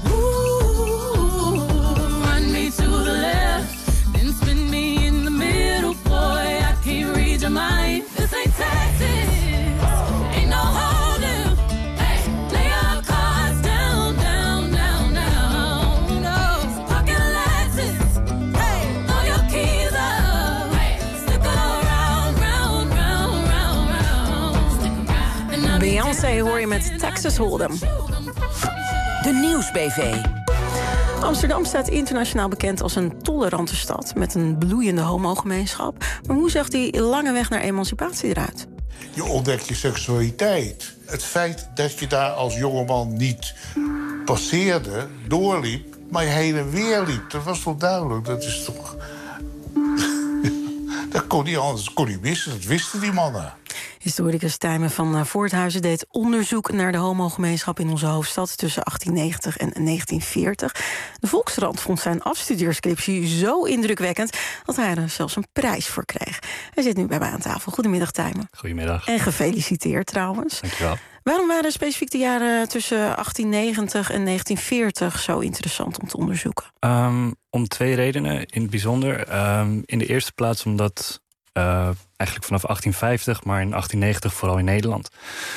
Beyoncé hoor je met Texas Hold'em. De Nieuws-B V. Amsterdam staat internationaal bekend als een tolerante stad met een bloeiende homogemeenschap. Maar hoe zag die lange weg naar emancipatie eruit? Je ontdekt je seksualiteit. Het feit dat je daar als jongeman niet passeerde, doorliep, maar je heen en weer liep, dat was toch duidelijk. Dat is toch... dat kon niet anders, dat kon niet missen, dat wisten die mannen. Historicus Tijmen van uh, Voorthuizen deed onderzoek naar de homogemeenschap in onze hoofdstad tussen achttien negentig en negentien veertig. De Volkskrant vond zijn afstudeerscriptie zo indrukwekkend dat hij er zelfs een prijs voor kreeg. Hij zit nu bij mij aan tafel. Goedemiddag, Tijmen. Goedemiddag. En gefeliciteerd trouwens. Dankjewel. Waarom waren specifiek de jaren tussen achttien negentig en negentien veertig zo interessant om te onderzoeken? Um, om twee redenen in het bijzonder. Um, in de eerste plaats omdat uh, eigenlijk vanaf achttien vijftig, maar in achttien negentig vooral in Nederland,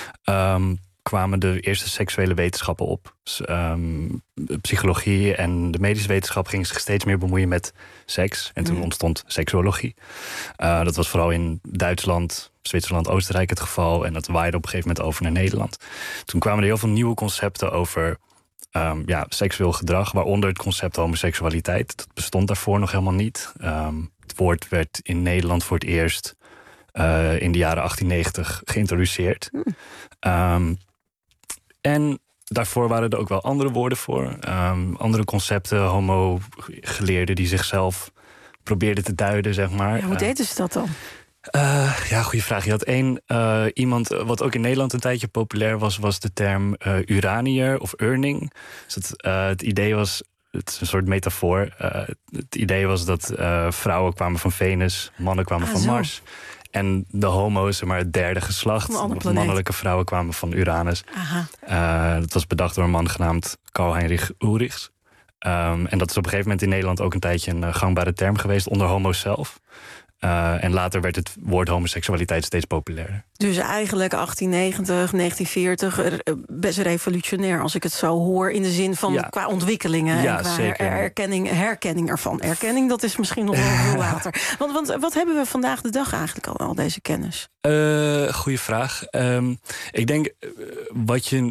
um, kwamen de eerste seksuele wetenschappen op. Dus, um, de psychologie en de medische wetenschap gingen zich steeds meer bemoeien met seks. En toen mm. ontstond seksuologie. Uh, dat was vooral in Duitsland, Zwitserland, Oostenrijk het geval. En dat waaide op een gegeven moment over naar Nederland. Toen kwamen er heel veel nieuwe concepten over um, ja, seksueel gedrag, waaronder het concept homoseksualiteit. Dat bestond daarvoor nog helemaal niet. Um, het woord werd in Nederland voor het eerst uh, in de jaren achttien negentig geïntroduceerd. Mm. Um, en daarvoor waren er ook wel andere woorden voor. Um, andere concepten, homo-geleerden die zichzelf probeerden te duiden, zeg maar. Ja, hoe deden ze dat dan? Uh, ja, goede vraag. Je had één uh, iemand, wat ook in Nederland een tijdje populair was, was de term uh, uranier of urning. Dus het, uh, het idee was, het is een soort metafoor. Uh, het idee was dat uh, vrouwen kwamen van Venus, mannen kwamen ah, van zo. Mars. En de homo's, zeg maar het derde geslacht, de mannelijke vrouwen kwamen van Uranus. Uh, dat was bedacht door een man genaamd Karl-Heinrich Ulrichs. Um, en dat is op een gegeven moment in Nederland ook een tijdje een uh, gangbare term geweest onder homo's zelf. Uh, en later werd het woord homoseksualiteit steeds populairder. Dus eigenlijk achttien negentig, negentien veertig, best revolutionair als ik het zo hoor, in de zin van ja. qua ontwikkelingen ja, en qua zeker. her- herkenning, herkenning ervan. Erkenning, dat is misschien nog wel veel later. Want, want wat hebben we vandaag de dag eigenlijk al, al deze kennis? Uh, goeie vraag. Um, ik denk, uh, wat je...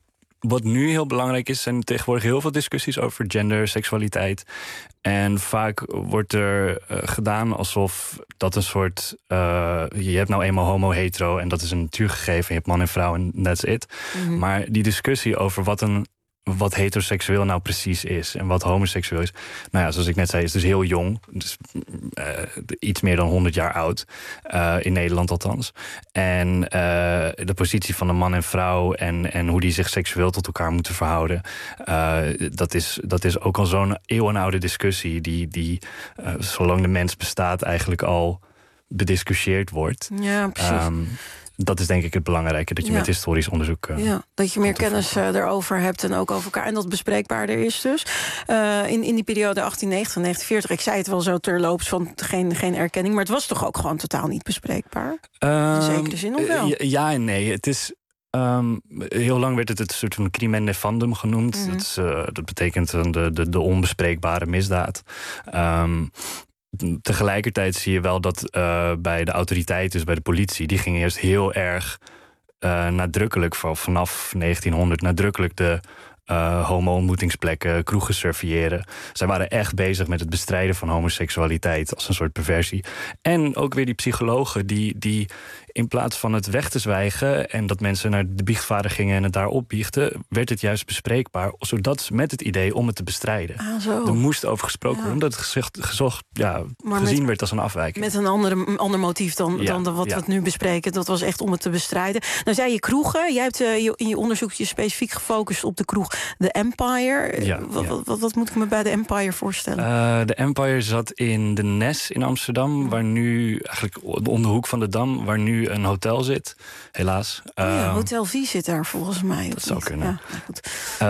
Wat nu heel belangrijk is, zijn tegenwoordig heel veel discussies over gender, seksualiteit. En vaak wordt er uh, gedaan alsof dat een soort... Uh, je hebt nou eenmaal homo-hetero en dat is een natuurgegeven. Je hebt man en vrouw en that's it. Mm-hmm. Maar die discussie over wat een... wat heteroseksueel nou precies is en wat homoseksueel is. Nou ja, zoals ik net zei, is dus heel jong. Dus uh, iets meer dan honderd jaar oud. Uh, in Nederland althans. En uh, de positie van een man en vrouw en, en hoe die zich seksueel tot elkaar moeten verhouden. Uh, dat, is, dat is ook al zo'n eeuwenoude discussie die, die uh, zolang de mens bestaat eigenlijk al bediscussieerd wordt. Ja, precies. Um, Dat is denk ik het belangrijke, dat je ja. met historisch onderzoek... Uh, ja, dat je meer kennis uh, erover hebt en ook over elkaar. En dat bespreekbaarder is dus. Uh, in, in die periode achttien negentig, negentien veertig, ik zei het wel zo terloops van geen, geen erkenning, maar het was toch ook gewoon totaal niet bespreekbaar? Uh, in zekere zin of wel? Ja, ja en nee. Het is... Um, heel lang werd het het soort van crimen nefandum genoemd. Mm-hmm. Dat, is, uh, dat betekent de, de, de onbespreekbare misdaad. Um, Tegelijkertijd zie je wel dat uh, bij de autoriteiten, dus bij de politie, die gingen eerst heel erg uh, nadrukkelijk, vanaf negentienhonderd, nadrukkelijk de uh, homo-ontmoetingsplekken, kroegen surveilleren. Zij waren echt bezig met het bestrijden van homoseksualiteit als een soort perversie. En ook weer die psychologen die, die in plaats van het weg te zwijgen en dat mensen naar de biechtvader gingen en het daar opbiechten, werd het juist bespreekbaar, zodat met het idee om het te bestrijden. Ah, zo. Er moest over gesproken worden, ja. omdat het gezocht, gezocht, ja, gezien met, werd als een afwijking. Met een andere, ander motief dan, ja, dan wat ja. we het nu bespreken. Dat was echt om het te bestrijden. Nou zei je kroegen. Jij hebt uh, in je onderzoekje specifiek gefocust op de kroeg The Empire. Ja, wat, ja. Wat, wat, wat moet ik me bij The Empire voorstellen? Uh, de Empire zat in de Nes in Amsterdam, waar nu eigenlijk om de hoek van de Dam, waar nu een hotel zit, helaas. Oh ja, uh, Hotel V zit daar volgens mij. Dat zou niet? kunnen. Ja, goed.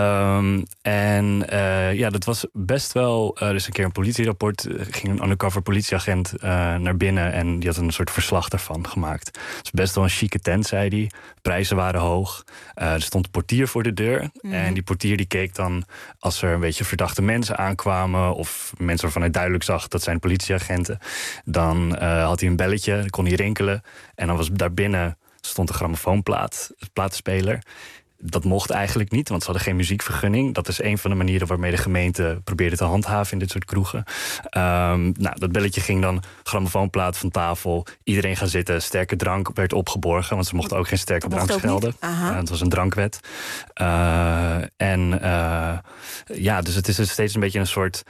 Um, en uh, ja, dat was best wel... Uh, er is een keer een politierapport, er ging een undercover politieagent uh, naar binnen en die had een soort verslag daarvan gemaakt. Het is best wel een chique tent, zei hij. Prijzen waren hoog. Uh, er stond een portier voor de deur. Mm. En die portier die keek dan als er een beetje verdachte mensen aankwamen of mensen waarvan hij duidelijk zag dat zijn politieagenten. Dan uh, had hij een belletje, dan kon hij rinkelen. En dan was daarbinnen stond een grammofoonplaat, een platenspeler. Dat mocht eigenlijk niet, want ze hadden geen muziekvergunning. Dat is een van de manieren waarmee de gemeente probeerde te handhaven in dit soort kroegen. Um, nou, dat belletje ging dan, grammofoonplaat van tafel. Iedereen gaan zitten, sterke drank werd opgeborgen, want ze mochten ook geen sterke drank schelden. Uh, het was een drankwet. Uh, en uh, ja, dus het is steeds een beetje een soort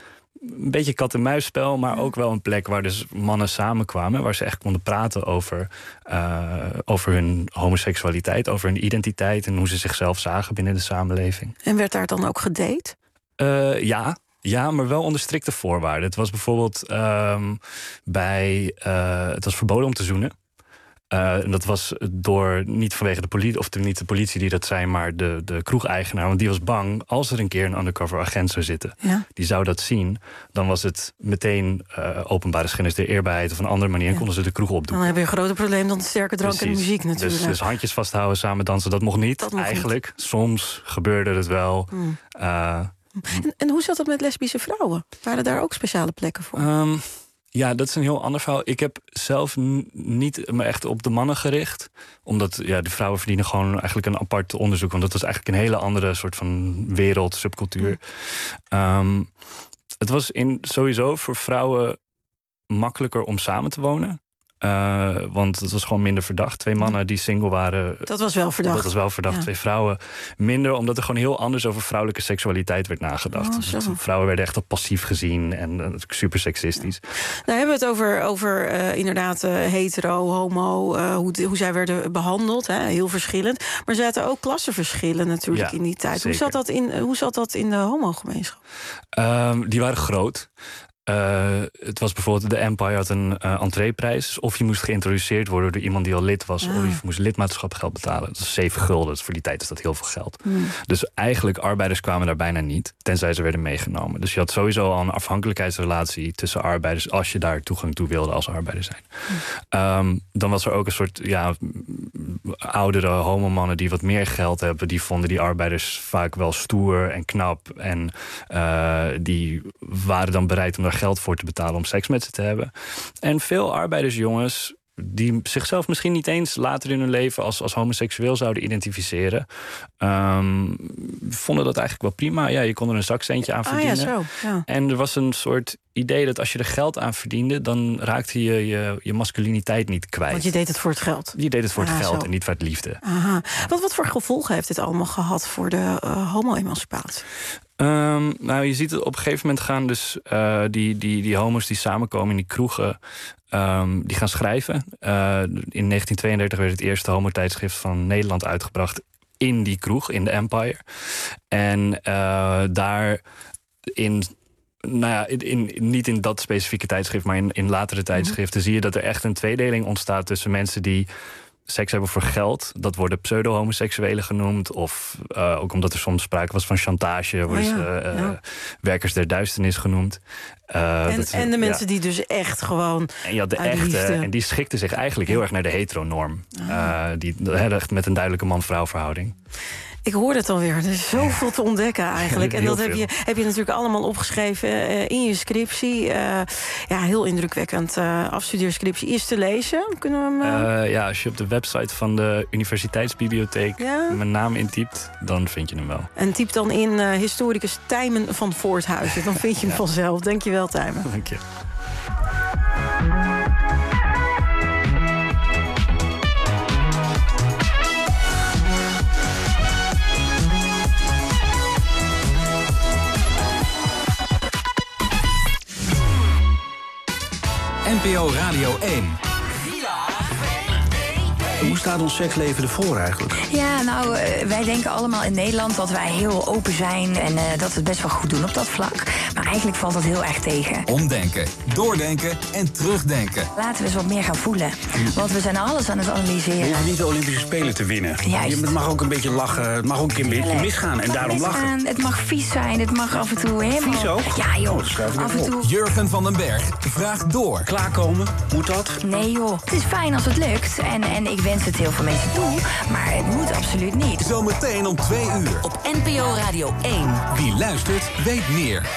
een beetje kat-en-muisspel, maar ook wel een plek waar dus mannen samenkwamen, waar ze echt konden praten over, uh, over hun homoseksualiteit, over hun identiteit en hoe ze zichzelf zagen binnen de samenleving. En werd daar dan ook gedate? Uh, ja. Ja, maar wel onder strikte voorwaarden. Het was bijvoorbeeld um, bij. Uh, het was verboden om te zoenen. Uh, en dat was door niet vanwege de politie, of niet de politie die dat zei, maar de, de kroegeigenaar. Want die was bang als er een keer een undercover agent zou zitten. Ja. Die zou dat zien. Dan was het meteen uh, openbare schennis der eerbaarheid of een andere manier. En ja. konden ze de kroeg opdoen. Dan heb je een groter probleem dan de sterke drank Precies. en de muziek natuurlijk. Dus, dus handjes vasthouden, samen dansen, dat mocht niet. Dat mocht eigenlijk. Niet. Soms gebeurde het wel. Hmm. Uh, En, en hoe zat het met lesbische vrouwen? Waren daar ook speciale plekken voor? Um, ja, dat is een heel ander verhaal. Ik heb zelf n- niet me echt op de mannen gericht. Omdat ja, de vrouwen verdienen gewoon eigenlijk een apart onderzoek. Want dat was eigenlijk een hele andere soort van wereld, subcultuur. Ja. Um, het was in, sowieso voor vrouwen makkelijker om samen te wonen. Uh, want het was gewoon minder verdacht. Twee mannen die single waren. Dat was wel verdacht. Dat was wel verdacht. Ja. Twee vrouwen minder, omdat er gewoon heel anders over vrouwelijke seksualiteit werd nagedacht. Oh, vrouwen werden echt al passief gezien en uh, super seksistisch. Ja. Nou hebben we het over, over uh, inderdaad uh, hetero, homo, uh, hoe, hoe zij werden behandeld. Hè? Heel verschillend. Maar er zaten ook klassenverschillen natuurlijk ja, in die tijd. Hoe zat, dat in, uh, hoe zat dat in de homogemeenschap? Um, die waren groot. Uh, het was bijvoorbeeld, de Empire had een uh, entreeprijs. Of je moest geïntroduceerd worden door iemand die al lid was. Ah. Of je moest lidmaatschapgeld betalen. Dat is zeven gulden. Dus voor die tijd is dat heel veel geld. Hmm. Dus eigenlijk, arbeiders kwamen daar bijna niet. Tenzij ze werden meegenomen. Dus je had sowieso al een afhankelijkheidsrelatie tussen arbeiders, als je daar toegang toe wilde als arbeider zijn. Hmm. Um, dan was er ook een soort ja, oudere homomannen die wat meer geld hebben. Die vonden die arbeiders vaak wel stoer en knap. En uh, die waren dan bereid om daar geld voor te betalen om seks met ze te hebben. En veel arbeidersjongens die zichzelf misschien niet eens later in hun leven als, als homoseksueel zouden identificeren, um, vonden dat eigenlijk wel prima. Ja, je kon er een zakcentje aan verdienen. Ah, ja, zo. Ja. En er was een soort idee dat als je er geld aan verdiende, dan raakte je je, je masculiniteit niet kwijt. Want je deed het voor het geld. Je deed het voor ah, het geld zo. En niet voor het liefde. Aha. Wat, wat voor gevolgen heeft dit allemaal gehad voor de uh, homo-emancipatie? Um, nou, je ziet het op een gegeven moment gaan dus uh, die, die, die homo's die samenkomen in die kroegen, um, die gaan schrijven. Uh, in negentien tweeëndertig werd het eerste homotijdschrift van Nederland uitgebracht in die kroeg, in de Empire. En uh, daar in... Nou ja, in, in, niet in dat specifieke tijdschrift, maar in, in latere tijdschriften zie je dat er echt een tweedeling ontstaat tussen mensen die seks hebben voor geld. Dat worden pseudo-homoseksuelen genoemd. Of uh, ook omdat er soms sprake was van chantage, worden oh ja, ze uh, ja. werkers der duisternis genoemd. Uh, en, dat, en de mensen ja. die dus echt gewoon. En je had de echte, liefde. En die schikten zich eigenlijk heel erg naar de heteronorm. Ah. Uh, die echt met een duidelijke man-vrouw verhouding. Ik hoor het alweer. Er is zoveel te ontdekken eigenlijk. En dat heb je, heb je natuurlijk allemaal opgeschreven uh, in je scriptie. Uh, ja, heel indrukwekkend. Uh, afstudeerscriptie is te lezen. Kunnen we hem, uh... Uh, ja, als je op de website van de Universiteitsbibliotheek ja? mijn naam intypt, dan vind je hem wel. En typ dan in uh, historicus Tijmen van Voorthuizen. Dan vind je hem ja. vanzelf. Dank je wel, Tijmen. Dank je. N P O Radio één. Hoe staat ons seksleven ervoor eigenlijk? Ja, nou, uh, wij denken allemaal in Nederland dat wij heel open zijn en uh, dat we het best wel goed doen op dat vlak. Maar eigenlijk valt dat heel erg tegen. Omdenken, doordenken en terugdenken. Laten we eens wat meer gaan voelen. Want we zijn alles aan het analyseren. Je hoeft niet de Olympische Spelen te winnen. Juist. Het mag ook een beetje lachen, het mag ook een beetje misgaan en daarom misgaan. lachen. Het mag vies zijn, het mag af en toe helemaal... Vies ook? Ja joh, oh, af en toe... Jurgen van den Berg vraagt door. Klaarkomen, moet dat? Nee joh, het is fijn als het lukt. En, en ik wens het heel veel mensen toe, maar het moet absoluut niet. Zometeen om twee uur. Op N P O Radio één. Wie luistert, weet meer.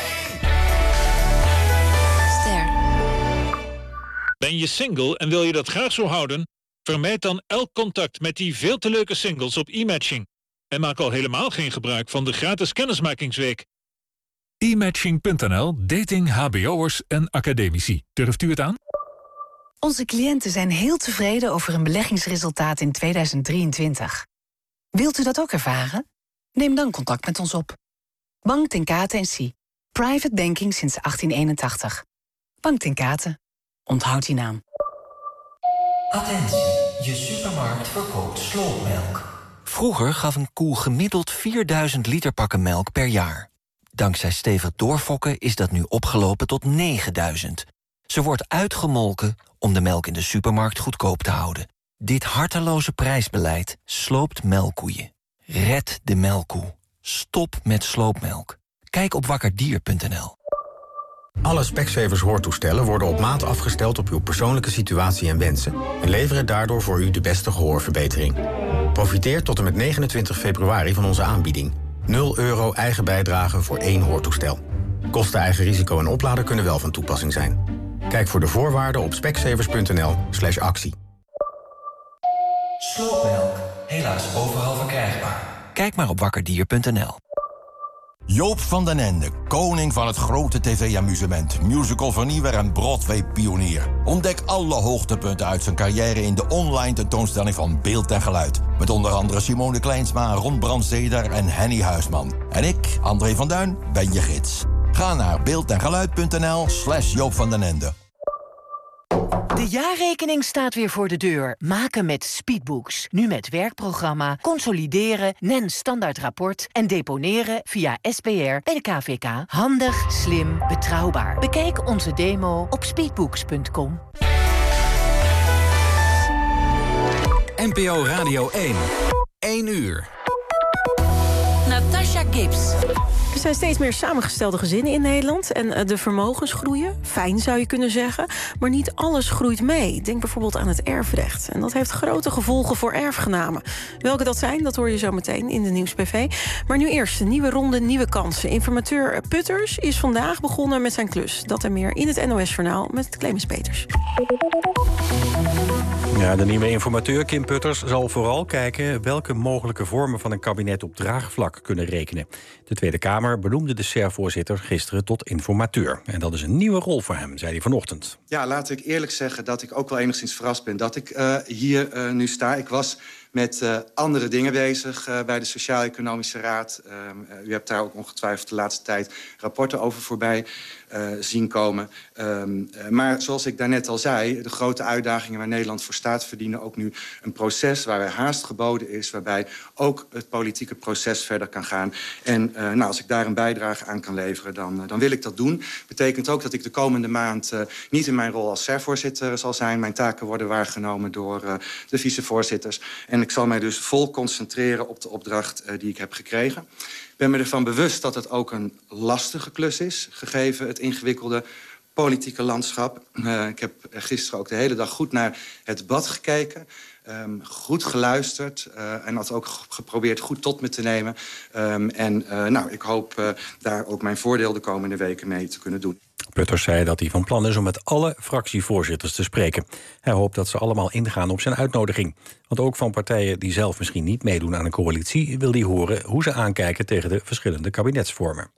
Ster. Ben je single en wil je dat graag zo houden? Vermijd dan elk contact met die veel te leuke singles op e-matching. En maak al helemaal geen gebruik van de gratis kennismakingsweek. e matching punt n l, dating, hbo'ers en academici. Durft u het aan? Onze cliënten zijn heel tevreden over hun beleggingsresultaat in tweeduizend drieëntwintig. Wilt u dat ook ervaren? Neem dan contact met ons op. Bank Ten Kate en Cie. Private banking sinds achttien eenentachtig. Bank ten Kate. Onthoud die naam. Attentie, je supermarkt verkoopt slootmelk. Vroeger gaf een koe gemiddeld vierduizend liter pakken melk per jaar. Dankzij stevig doorfokken is dat nu opgelopen tot negenduizend. Ze wordt uitgemolken om de melk in de supermarkt goedkoop te houden. Dit harteloze prijsbeleid sloopt melkkoeien. Red de melkkoe. Stop met sloopmelk. Kijk op wakkerdier punt n l. Alle Specsavers hoortoestellen worden op maat afgesteld op uw persoonlijke situatie en wensen en leveren daardoor voor u de beste gehoorverbetering. Profiteer tot en met negenentwintig februari van onze aanbieding. nul euro eigen bijdrage voor één hoortoestel. Kosten, eigen risico en oplader kunnen wel van toepassing zijn. Kijk voor de voorwaarden op specsavers punt n l slash actie. Sloopmelk, helaas overal verkrijgbaar. Kijk maar op wakkerdier punt n l. Joop van den Ende, koning van het grote tv-amusement, musical-vernieuwer en Broadway-pionier. Ontdek alle hoogtepunten uit zijn carrière in de online tentoonstelling van Beeld en Geluid. Met onder andere Simone Kleinsma, Ron Brandsteder en Henny Huisman. En ik, André van Duin, ben je gids. Ga naar beeld en geluid punt n l slash Joop van den Ende. De jaarrekening staat weer voor de deur. Maken met Speedbooks. Nu met werkprogramma, consolideren, N E N standaardrapport en deponeren via S P R bij de K V K. Handig, slim, betrouwbaar. Bekijk onze demo op speedbooks punt com. N P O Radio één. één uur. Natasha Gibbs. Er zijn steeds meer samengestelde gezinnen in Nederland en de vermogens groeien. Fijn zou je kunnen zeggen, maar niet alles groeit mee. Denk bijvoorbeeld aan het erfrecht. En dat heeft grote gevolgen voor erfgenamen. Welke dat zijn, dat hoor je zo meteen in de Nieuwsbv. Maar nu eerst een nieuwe ronde, nieuwe kansen. Informateur Putters is vandaag begonnen met zijn klus. Dat en meer in het N O S-journaal met Clemens Peters. Ja, de nieuwe informateur Kim Putters zal vooral kijken welke mogelijke vormen van een kabinet op draagvlak kunnen rekenen. De Tweede Kamer benoemde de S E R-voorzitter gisteren tot informateur. En dat is een nieuwe rol voor hem, zei hij vanochtend. Ja, laat ik eerlijk zeggen dat ik ook wel enigszins verrast ben dat ik uh, hier uh, nu sta. Ik was met uh, andere dingen bezig uh, bij de Sociaal-Economische Raad. Uh, uh, u hebt daar ook ongetwijfeld de laatste tijd rapporten over voorbij uh, zien komen. Um, uh, maar zoals ik daarnet al zei, de grote uitdagingen waar Nederland voor staat verdienen ook nu een proces waarbij haast geboden is, waarbij ook het politieke proces verder kan gaan. En uh, nou, als ik daar een bijdrage aan kan leveren, dan, uh, dan wil ik dat doen. Betekent ook dat ik de komende maand uh, niet in mijn rol als S E R-voorzitter zal zijn. Mijn taken worden waargenomen door uh, de vicevoorzitters. En ik zal mij dus vol concentreren op de opdracht uh, die ik heb gekregen. Ik ben me ervan bewust dat het ook een lastige klus is, gegeven het ingewikkelde politieke landschap. Uh, ik heb gisteren ook de hele dag goed naar het debat gekeken. Um, goed geluisterd uh, en dat ook geprobeerd goed tot me te nemen. Um, en uh, nou, ik hoop uh, daar ook mijn voordeel de komende weken mee te kunnen doen. Putters zei dat hij van plan is om met alle fractievoorzitters te spreken. Hij hoopt dat ze allemaal ingaan op zijn uitnodiging. Want ook van partijen die zelf misschien niet meedoen aan een coalitie wil hij horen hoe ze aankijken tegen de verschillende kabinetsvormen.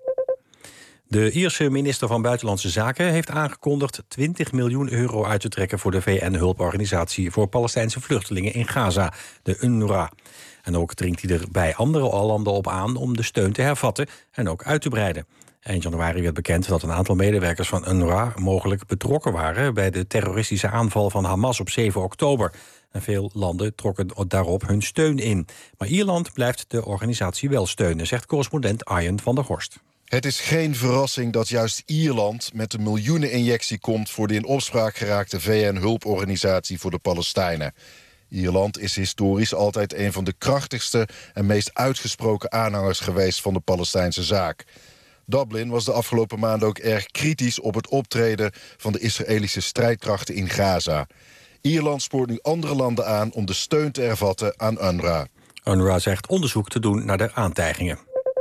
De Ierse minister van Buitenlandse Zaken heeft aangekondigd twintig miljoen euro uit te trekken voor de V N-hulporganisatie voor Palestijnse vluchtelingen in Gaza, de UNRWA. En ook dringt hij er bij andere landen op aan om de steun te hervatten en ook uit te breiden. Eind januari werd bekend dat een aantal medewerkers van UNRWA mogelijk betrokken waren bij de terroristische aanval van Hamas op zeven oktober. En veel landen trokken daarop hun steun in. Maar Ierland blijft de organisatie wel steunen, zegt correspondent Arjen van der Horst. Het is geen verrassing dat juist Ierland met een miljoeneninjectie komt voor de in opspraak geraakte V N-hulporganisatie voor de Palestijnen. Ierland is historisch altijd een van de krachtigste en meest uitgesproken aanhangers geweest van de Palestijnse zaak. Dublin was de afgelopen maanden ook erg kritisch op het optreden van de Israëlische strijdkrachten in Gaza. Ierland spoort nu andere landen aan om de steun te hervatten aan UNRWA. UNRWA zegt onderzoek te doen naar de aantijgingen.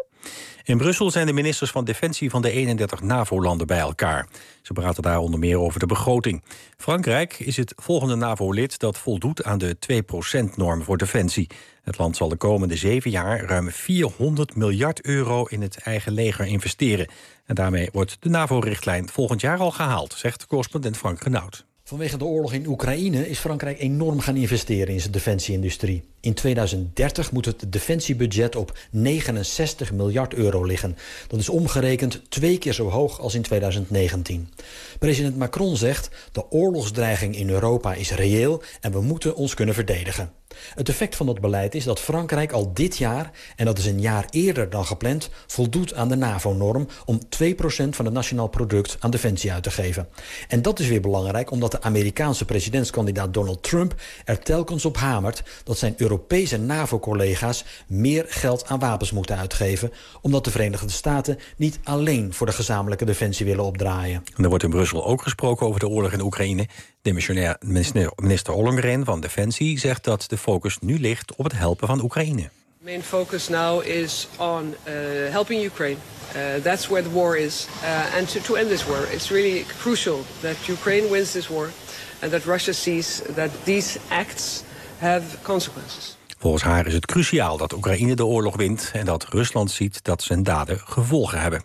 In Brussel zijn de ministers van Defensie van de eenendertig NAVO-landen bij elkaar. Ze praten daar onder meer over de begroting. Frankrijk is het volgende NAVO-lid dat voldoet aan de twee procent-norm voor defensie. Het land zal de komende zeven jaar ruim vierhonderd miljard euro in het eigen leger investeren. En daarmee wordt de NAVO-richtlijn volgend jaar al gehaald, zegt correspondent Frank Renaud. Vanwege de oorlog in Oekraïne is Frankrijk enorm gaan investeren in zijn defensieindustrie. In tweeduizend dertig moet het defensiebudget op negenenzestig miljard euro liggen. Dat is omgerekend twee keer zo hoog als in tweeduizend negentien. President Macron zegt: de oorlogsdreiging in Europa is reëel en we moeten ons kunnen verdedigen. Het effect van dat beleid is dat Frankrijk al dit jaar, en dat is een jaar eerder dan gepland, voldoet aan de NAVO-norm om twee procent van het nationaal product aan defensie uit te geven. En dat is weer belangrijk omdat de Amerikaanse presidentskandidaat Donald Trump er telkens op hamert dat zijn Europese NAVO-collega's meer geld aan wapens moeten uitgeven, omdat de Verenigde Staten niet alleen voor de gezamenlijke defensie willen opdraaien. En er wordt in Brussel ook gesproken over de oorlog in Oekraïne. Demissionair minister, minister Ollongren van Defensie zegt dat de focus nu ligt op het helpen van Oekraïne. The main focus now is on uh, helping Ukraine. Uh, that's where the war is. Uh, and to, to end this war, it's really crucial that Ukraine wins this war and that Russia sees that these acts have consequences. Volgens haar is het cruciaal dat Oekraïne de oorlog wint en dat Rusland ziet dat zijn daden gevolgen hebben.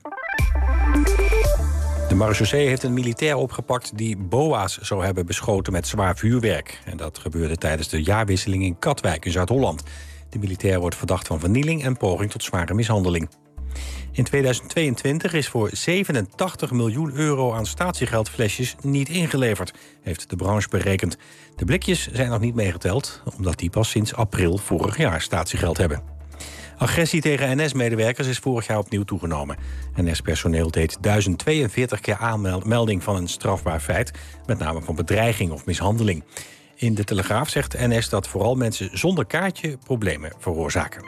De marechaussee heeft een militair opgepakt die boa's zou hebben beschoten met zwaar vuurwerk. En dat gebeurde tijdens de jaarwisseling in Katwijk in Zuid-Holland. De militair wordt verdacht van vernieling en poging tot zware mishandeling. In tweeduizend tweeëntwintig is voor zevenentachtig miljoen euro aan statiegeldflesjes niet ingeleverd, heeft de branche berekend. De blikjes zijn nog niet meegeteld, omdat die pas sinds april vorig jaar statiegeld hebben. Agressie tegen N S-medewerkers is vorig jaar opnieuw toegenomen. N S-personeel deed duizend tweeënveertig keer aanmelding van een strafbaar feit, met name van bedreiging of mishandeling. In de Telegraaf zegt N S dat vooral mensen zonder kaartje problemen veroorzaken.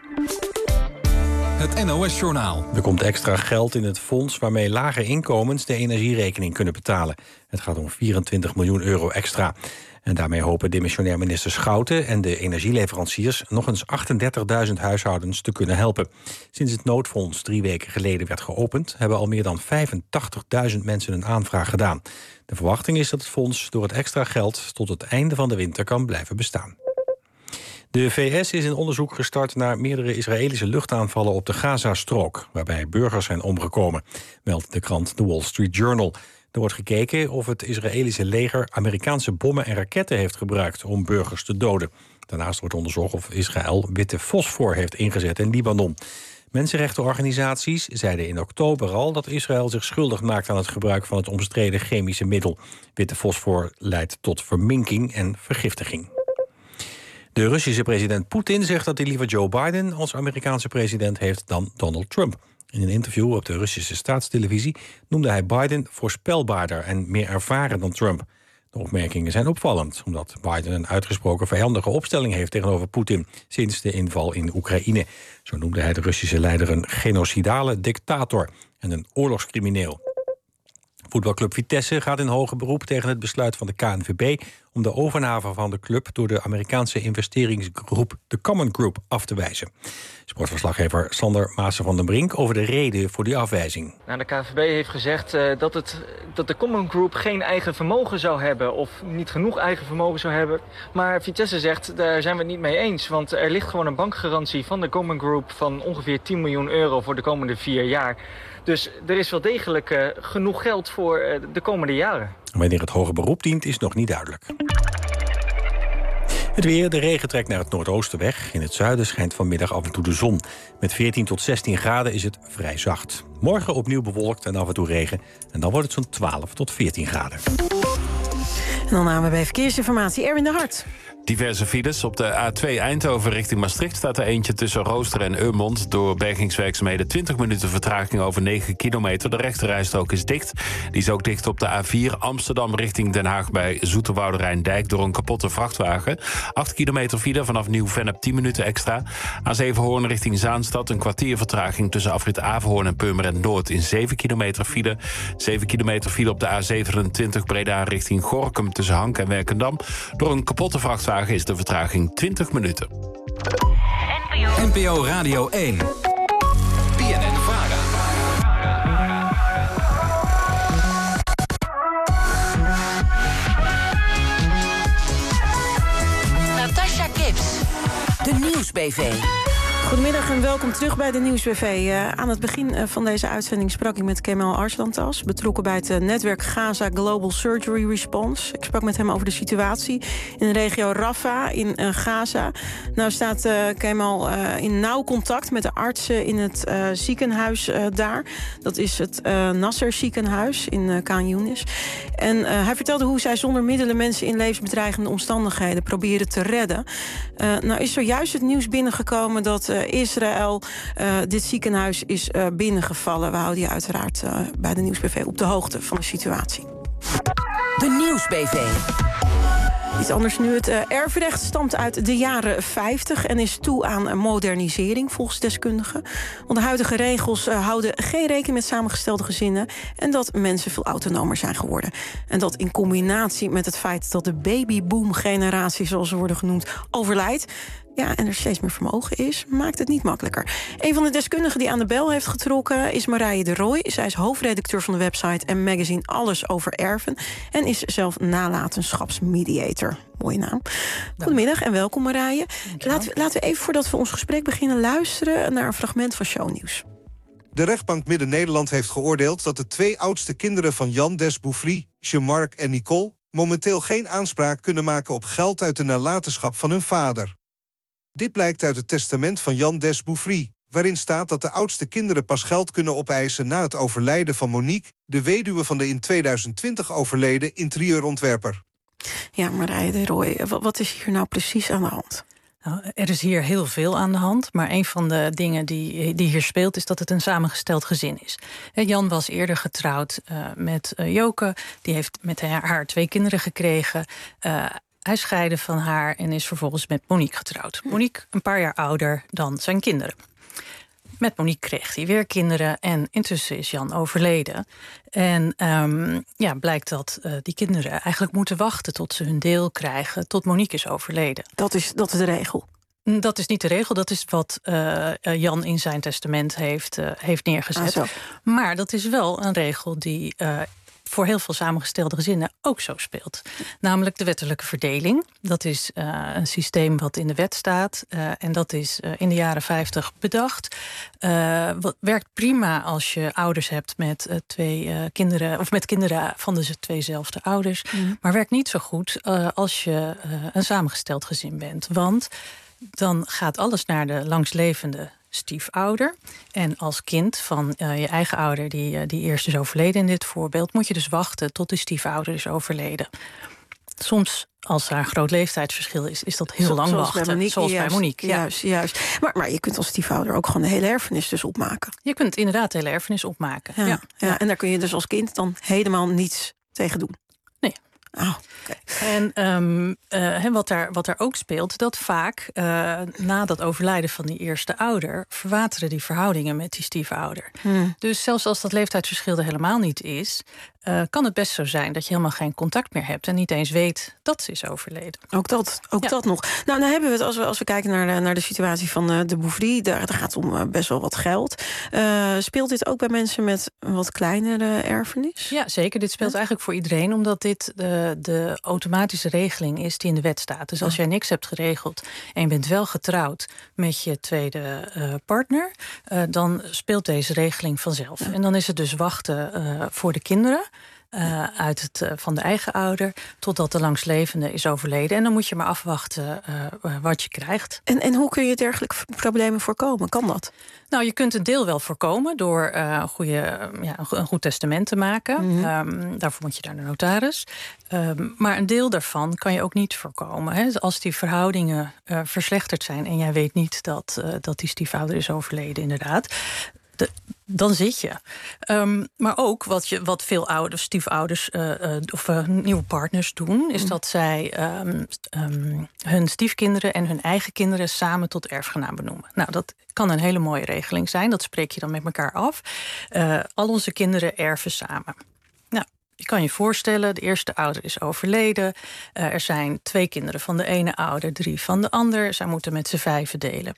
Het N O S-journaal. Er komt extra geld in het fonds waarmee lage inkomens de energierekening kunnen betalen. Het gaat om vierentwintig miljoen euro extra. En daarmee hopen demissionair minister Schouten en de energieleveranciers nog eens achtendertigduizend huishoudens te kunnen helpen. Sinds het noodfonds drie weken geleden werd geopend, hebben al meer dan vijfentachtigduizend mensen een aanvraag gedaan. De verwachting is dat het fonds door het extra geld tot het einde van de winter kan blijven bestaan. De V S is een onderzoek gestart naar meerdere Israëlische luchtaanvallen op de Gazastrook, waarbij burgers zijn omgekomen, meldt de krant The Wall Street Journal. Er wordt gekeken of het Israëlische leger Amerikaanse bommen en raketten heeft gebruikt om burgers te doden. Daarnaast wordt onderzocht of Israël witte fosfor heeft ingezet in Libanon. Mensenrechtenorganisaties zeiden in oktober al dat Israël zich schuldig maakt aan het gebruik van het omstreden chemische middel. Witte fosfor leidt tot verminking en vergiftiging. De Russische president Poetin zegt dat hij liever Joe Biden als Amerikaanse president heeft dan Donald Trump. In een interview op de Russische staatstelevisie noemde hij Biden voorspelbaarder en meer ervaren dan Trump. De opmerkingen zijn opvallend, omdat Biden een uitgesproken vijandige opstelling heeft tegenover Poetin sinds de inval in Oekraïne. Zo noemde hij de Russische leider een genocidale dictator en een oorlogscrimineel. Voetbalclub Vitesse gaat in hoger beroep tegen het besluit van de K N V B om de overname van de club door de Amerikaanse investeringsgroep The Common Group af te wijzen. Sportverslaggever Sander Maassen van den Brink over de reden voor die afwijzing. Nou, de K N V B heeft gezegd uh, dat, het, dat de Common Group geen eigen vermogen zou hebben of niet genoeg eigen vermogen zou hebben. Maar Vitesse zegt, daar zijn we het niet mee eens, want er ligt gewoon een bankgarantie van de Common Group van ongeveer tien miljoen euro voor de komende vier jaar. Dus er is wel degelijk uh, genoeg geld voor uh, de komende jaren. Wanneer het hoger beroep dient is nog niet duidelijk. Het weer, de regen trekt naar het noordoosten weg. In het zuiden schijnt vanmiddag af en toe de zon. Met veertien tot zestien graden is het vrij zacht. Morgen opnieuw bewolkt en af en toe regen. En dan wordt het zo'n twaalf tot veertien graden. En dan namen we bij Verkeersinformatie Erwin de Hart. Diverse files. Op de A twee Eindhoven richting Maastricht staat er eentje tussen Rooster en Urmond. Door bergingswerkzaamheden twintig minuten vertraging over negen kilometer. De rechterrijstrook is dicht. Die is ook dicht op de A vier Amsterdam richting Den Haag bij Zoeterwoude Rijndijk door een kapotte vrachtwagen. acht kilometer file vanaf Nieuw-Vennep tien minuten extra. A zeven Hoorn richting Zaanstad een kwartier vertraging tussen afrit Averhoorn en Purmerend Noord in zeven kilometer file. zeven kilometer file op de A zevenentwintig Breda richting Gorinchem tussen Hank en Werkendam. Door een kapotte vrachtwagen is de vertraging twintig minuten. N P O Radio één. B N N Vara. Natasha Gibbs. De Nieuwsbv. Goedemiddag en welkom terug bij de Nieuwsbv. Uh, aan het begin uh, van deze uitzending sprak ik met Kemal Arslantas, betrokken bij het uh, netwerk Gaza Global Surgery Response. Ik sprak met hem over de situatie in de regio Rafah in uh, Gaza. Nou staat uh, Kemal uh, in nauw contact met de artsen in het uh, ziekenhuis uh, daar. Dat is het uh, Nasser ziekenhuis in uh, Khan Yunis. En uh, hij vertelde hoe zij zonder middelen mensen in levensbedreigende omstandigheden proberen te redden. Uh, nou is zojuist het nieuws binnengekomen dat uh, Israël uh, dit ziekenhuis is uh, binnengevallen. We houden je uiteraard uh, bij de Nieuwsbv op de hoogte van de situatie. De Nieuwsbv. Iets anders nu. Het uh, erfrecht stamt uit de jaren vijftig en is toe aan modernisering volgens deskundigen. Want de huidige regels uh, houden geen rekening met samengestelde gezinnen en dat mensen veel autonomer zijn geworden. En dat in combinatie met het feit dat de babyboom-generatie, zoals ze worden genoemd, overlijdt. Ja, en er steeds meer vermogen is, maakt het niet makkelijker. Een van de deskundigen die aan de bel heeft getrokken is Marije de Rooij. Zij is hoofdredacteur van de website en magazine Alles over Erven en is zelf nalatenschapsmediator. Mooie naam. Goedemiddag en welkom Marije. Laten we, laten we even voordat we ons gesprek beginnen luisteren naar een fragment van Shownieuws. De rechtbank Midden-Nederland heeft geoordeeld dat de twee oudste kinderen van Jan Desbouffry, Jean-Marc en Nicole, momenteel geen aanspraak kunnen maken op geld uit de nalatenschap van hun vader. Dit blijkt uit het testament van Jan Desbouffry, waarin staat dat de oudste kinderen pas geld kunnen opeisen na het overlijden van Monique, de weduwe van de in tweeduizend twintig overleden interieurontwerper. Ja, Marije de Rooij, wat is hier nou precies aan de hand? Nou, er is hier heel veel aan de hand, maar een van de dingen die, die hier speelt is dat het een samengesteld gezin is. Jan was eerder getrouwd uh, met uh, Joke, die heeft met haar, haar twee kinderen gekregen. Uh, Hij scheidde van haar en is vervolgens met Monique getrouwd. Monique een paar jaar ouder dan zijn kinderen. Met Monique kreeg hij weer kinderen en intussen is Jan overleden. En um, ja, blijkt dat uh, die kinderen eigenlijk moeten wachten tot ze hun deel krijgen, tot Monique is overleden. Dat is, dat is de regel? Dat is niet de regel, dat is wat uh, Jan in zijn testament heeft, uh, heeft neergezet. Ah, maar dat is wel een regel die Uh, voor heel veel samengestelde gezinnen ook zo speelt. Namelijk de wettelijke verdeling. Dat is uh, een systeem wat in de wet staat. Uh, en dat is uh, in de jaren vijftig bedacht. Uh, wat werkt prima als je ouders hebt met uh, twee uh, kinderen, of met kinderen van de tweezelfde ouders. Mm. Maar werkt niet zo goed uh, als je uh, een samengesteld gezin bent. Want dan gaat alles naar de langstlevende stiefouder. En als kind van uh, je eigen ouder, die, uh, die eerst is overleden in dit voorbeeld, moet je dus wachten tot die stiefouder is overleden. Soms, als er een groot leeftijdsverschil is, is dat heel Zo, lang zoals wachten. Bij Monique, zoals juist, bij Monique. Ja. Juist, juist. Maar, maar je kunt als stiefouder ook gewoon de hele erfenis dus opmaken. Je kunt inderdaad de hele erfenis opmaken. Ja, ja. ja. En daar kun je dus als kind dan helemaal niets tegen doen. Nee. Oh, okay. En um, uh, wat, daar, wat daar ook speelt, dat vaak uh, na dat overlijden van die eerste ouder verwateren die verhoudingen met die stiefouder. Hmm. Dus zelfs als dat leeftijdsverschil er helemaal niet is, Uh, kan het best zo zijn dat je helemaal geen contact meer hebt en niet eens weet dat ze is overleden. Ook dat, ook ja. dat nog. Nou, dan hebben we het, als we, als we kijken naar de, naar de situatie van uh, de Bouffry, daar, daar gaat het om uh, best wel wat geld. Uh, speelt dit ook bij mensen met een wat kleinere erfenis? Ja, zeker. Dit speelt ja. eigenlijk voor iedereen, omdat dit de, de automatische regeling is die in de wet staat. Dus als oh. jij niks hebt geregeld en je bent wel getrouwd met je tweede uh, partner, uh, dan speelt deze regeling vanzelf. Ja. En dan is het dus wachten uh, voor de kinderen. Uh, uit het, uh, van de eigen ouder, totdat de langstlevende is overleden. En dan moet je maar afwachten uh, wat je krijgt. En, en hoe kun je dergelijke problemen voorkomen? Kan dat? Nou, je kunt een deel wel voorkomen door uh, goede, ja, een goed testament te maken. Mm-hmm. Um, daarvoor moet je naar de notaris. Um, maar een deel daarvan kan je ook niet voorkomen. Hè? Als die verhoudingen uh, verslechterd zijn en jij weet niet dat, uh, dat die stiefouder is overleden, inderdaad. De, dan zit je. Um, maar ook wat, je, wat veel ouders, stiefouders uh, uh, of uh, nieuwe partners doen, is mm. dat zij um, um, hun stiefkinderen en hun eigen kinderen samen tot erfgenaam benoemen. Nou, dat kan een hele mooie regeling zijn. Dat spreek je dan met elkaar af. Uh, al onze kinderen erven samen. Nou, je kan je voorstellen, de eerste ouder is overleden. Uh, er zijn twee kinderen van de ene ouder, drie van de ander. Zij moeten met z'n vijven delen.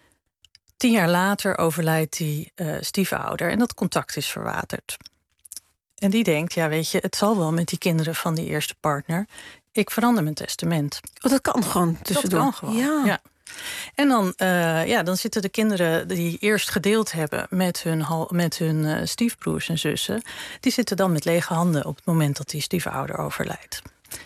Tien jaar later overlijdt die uh, stiefouder en dat contact is verwaterd. En die denkt, ja weet je, het zal wel met die kinderen van die eerste partner. Ik verander mijn testament. Oh, dat kan gewoon tussendoor. Dat kan gewoon, ja. ja. En dan, uh, ja, dan zitten de kinderen die eerst gedeeld hebben met hun, met hun uh, stiefbroers en zussen, die zitten dan met lege handen op het moment dat die stiefouder overlijdt.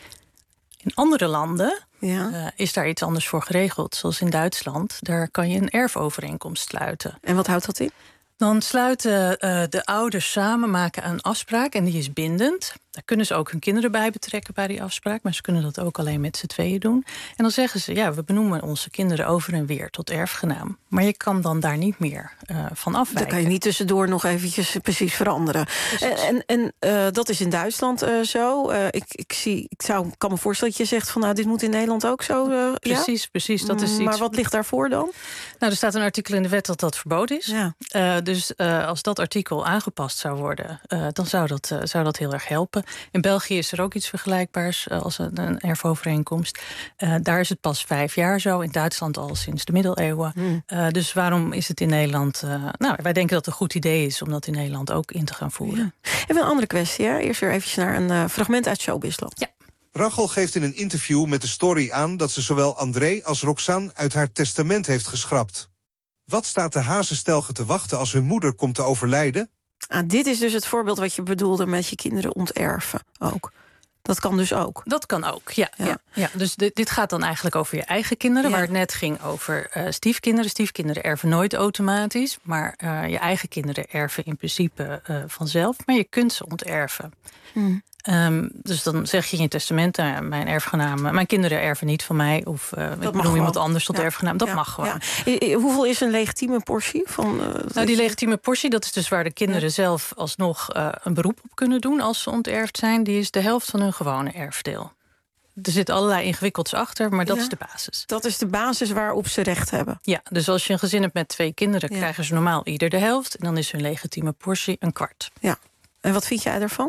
In andere landen ja. uh, is daar iets anders voor geregeld. Zoals in Duitsland, daar kan je een erfovereenkomst sluiten. En wat houdt dat in? Dan sluiten uh, de ouders samen, maken een afspraak en die is bindend. Daar kunnen ze ook hun kinderen bij betrekken bij die afspraak, maar ze kunnen dat ook alleen met z'n tweeën doen. En dan zeggen ze, ja, we benoemen onze kinderen over en weer tot erfgenaam. Maar je kan dan daar niet meer uh, van afwijken. Dan kan je niet tussendoor nog eventjes precies veranderen. Precies. En, en uh, dat is in Duitsland uh, zo. Uh, ik, ik, zie, ik zou, kan me voorstellen dat je zegt van, nou, dit moet in Nederland ook zo. Uh, precies, ja? precies. Dat is iets... Maar wat ligt daarvoor dan? Nou, er staat een artikel in de wet dat dat verboden is. Ja. Uh, dus uh, als dat artikel aangepast zou worden, uh, dan zou dat, uh, zou dat heel erg helpen. In België is er ook iets vergelijkbaars uh, als een, een erfovereenkomst. Uh, daar is het pas vijf jaar zo. In Duitsland al sinds de middeleeuwen. Hmm. Uh, dus waarom is het in Nederland... Uh, nou, wij denken dat het een goed idee is om dat in Nederland ook in te gaan voeren. Ja. Even een andere kwestie. Hè? Eerst weer eventjes naar een uh, fragment uit Showbizland. Ja. Rachel geeft in een interview met de Story aan dat ze zowel André als Roxane uit haar testament heeft geschrapt. Wat staat de Hazenstelgen te wachten als hun moeder komt te overlijden? Ah, dit is dus het voorbeeld wat je bedoelde met je kinderen onterven ook. Dat kan dus ook. Dat kan ook, ja. ja. ja, ja. Dus dit, dit gaat dan eigenlijk over je eigen kinderen. Ja. Waar het net ging over uh, stiefkinderen. Stiefkinderen erven nooit automatisch. Maar uh, je eigen kinderen erven in principe uh, vanzelf. Maar je kunt ze onterven. Hmm. Um, dus dan zeg je in je testament, uh, mijn erfgenamen, mijn kinderen erven niet van mij, of uh, ik noem iemand anders tot ja. erfgenaam. Dat ja. mag gewoon. Ja. Hoeveel is een legitieme portie van? Uh, nou, die legitieme portie, dat is dus waar de kinderen ja. zelf alsnog uh, een beroep op kunnen doen als ze onterfd zijn. Die is de helft van hun gewone erfdeel. Er zit allerlei ingewikkelds achter, maar dat ja. is de basis. Dat is de basis waarop ze recht hebben. Ja, dus als je een gezin hebt met twee kinderen, ja. krijgen ze normaal ieder de helft. En dan is hun legitieme portie een kwart. Ja. En wat vind jij ervan?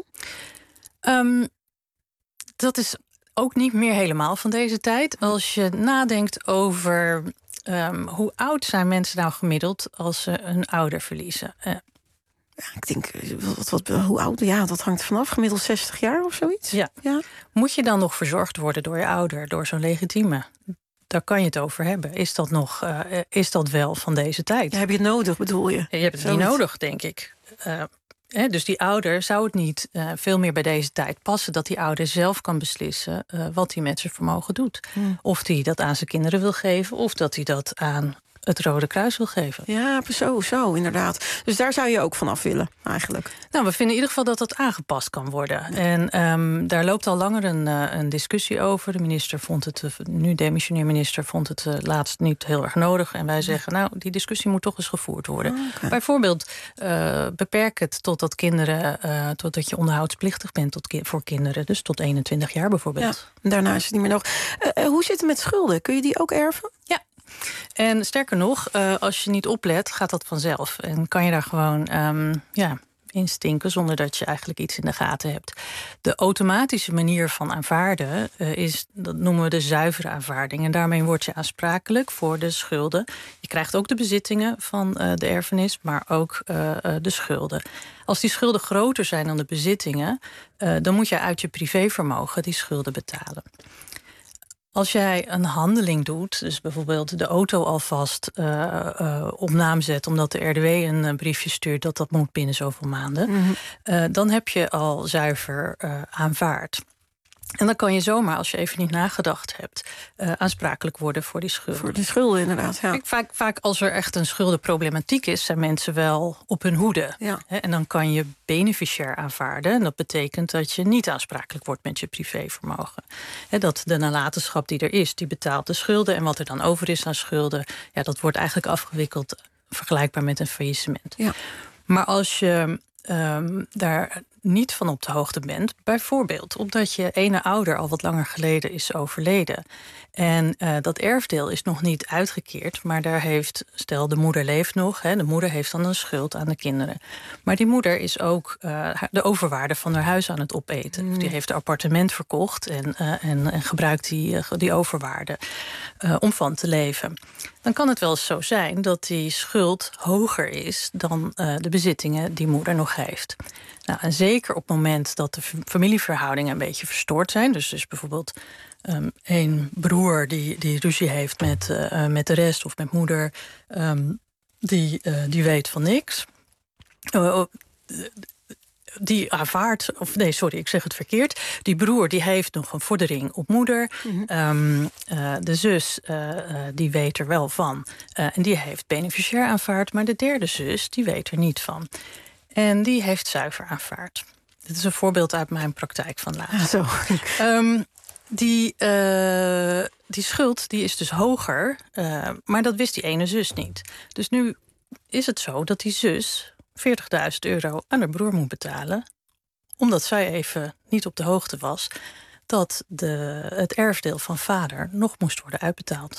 Um, dat is ook niet meer helemaal van deze tijd. Als je nadenkt over um, hoe oud zijn mensen nou gemiddeld als ze een ouder verliezen. Uh, ja, ik denk, wat, wat, hoe oud? Ja, dat hangt vanaf. Gemiddeld zestig jaar of zoiets. Ja. ja. Moet je dan nog verzorgd worden door je ouder, door zo'n legitieme? Daar kan je het over hebben. Is dat nog, uh, is dat wel van deze tijd? Ja, heb je het nodig, bedoel je? Je hebt het Zoiets. niet nodig, denk ik. Uh, He, dus die ouder zou het niet uh, veel meer bij deze tijd passen dat die ouder zelf kan beslissen uh, wat hij met zijn vermogen doet. Hmm. Of hij dat aan zijn kinderen wil geven, of dat hij dat aan het Rode Kruis wil geven. Ja, zo, zo, inderdaad. Dus daar zou je ook vanaf willen, eigenlijk. Nou, we vinden in ieder geval dat dat aangepast kan worden. Ja. En um, daar loopt al langer een, uh, een discussie over. De minister vond het, uh, nu demissionair minister, vond het uh, laatst niet heel erg nodig. En wij zeggen, nou, die discussie moet toch eens gevoerd worden. Oh, okay. Bijvoorbeeld, uh, beperk het totdat kinderen, uh, totdat je onderhoudsplichtig bent tot ki- voor kinderen. Dus tot eenentwintig jaar bijvoorbeeld. Ja, daarna is het niet meer nog. Uh, uh, hoe zit het met schulden? Kun je die ook erven? Ja. En sterker nog, uh, als je niet oplet, gaat dat vanzelf. En kan je daar gewoon um, ja, in stinken zonder dat je eigenlijk iets in de gaten hebt. De automatische manier van aanvaarden uh, is, dat noemen we de zuivere aanvaarding. En daarmee word je aansprakelijk voor de schulden. Je krijgt ook de bezittingen van uh, de erfenis, maar ook uh, uh, de schulden. Als die schulden groter zijn dan de bezittingen, uh, dan moet je uit je privévermogen die schulden betalen. Als jij een handeling doet, dus bijvoorbeeld de auto alvast uh, uh, op naam zet, omdat de R D W een uh, briefje stuurt dat dat moet binnen zoveel maanden, mm-hmm. uh, dan heb je al zuiver uh, aanvaard. En dan kan je zomaar, als je even niet nagedacht hebt, uh, aansprakelijk worden voor die schulden. Voor die schulden, inderdaad, ja. Kijk, vaak, vaak als er echt een schuldenproblematiek is, zijn mensen wel op hun hoede. Ja. Hè, en dan kan je beneficiair aanvaarden. En dat betekent dat je niet aansprakelijk wordt met je privévermogen. Hè, dat de nalatenschap die er is, die betaalt de schulden. En wat er dan over is aan schulden, ja, dat wordt eigenlijk afgewikkeld vergelijkbaar met een faillissement. Ja. Maar als je um, daar niet van op de hoogte bent, bijvoorbeeld omdat je ene ouder al wat langer geleden is overleden en uh, dat erfdeel is nog niet uitgekeerd, maar daar heeft, stel de moeder leeft nog, hè, de moeder heeft dan een schuld aan de kinderen, maar die moeder is ook uh, de overwaarde van haar huis aan het opeten. Mm. Die heeft een appartement verkocht en, uh, en, en gebruikt die, uh, die overwaarde uh, om van te leven. Dan kan het wel eens zo zijn dat die schuld hoger is dan uh, de bezittingen die moeder nog heeft. Nou, en zeker op het moment dat de familieverhoudingen een beetje verstoord zijn, dus, dus bijvoorbeeld um, een broer die, die ruzie heeft met, uh, met de rest of met moeder, um, die, uh, die weet van niks. Uh, die aanvaardt, of nee, sorry, ik zeg het verkeerd. Die broer die heeft nog een vordering op moeder. Mm-hmm. um, uh, de zus, uh, uh, die weet er wel van. Uh, en die heeft beneficiair aanvaard. Maar de derde zus, die weet er niet van. En die heeft zuiver aanvaard. Dit is een voorbeeld uit mijn praktijk van laatst. Ah, zo. Um, die, uh, die schuld die is dus hoger, uh, maar dat wist die ene zus niet. Dus nu is het zo dat die zus veertigduizend euro aan haar broer moet betalen, omdat zij even niet op de hoogte was dat de, het erfdeel van vader nog moest worden uitbetaald.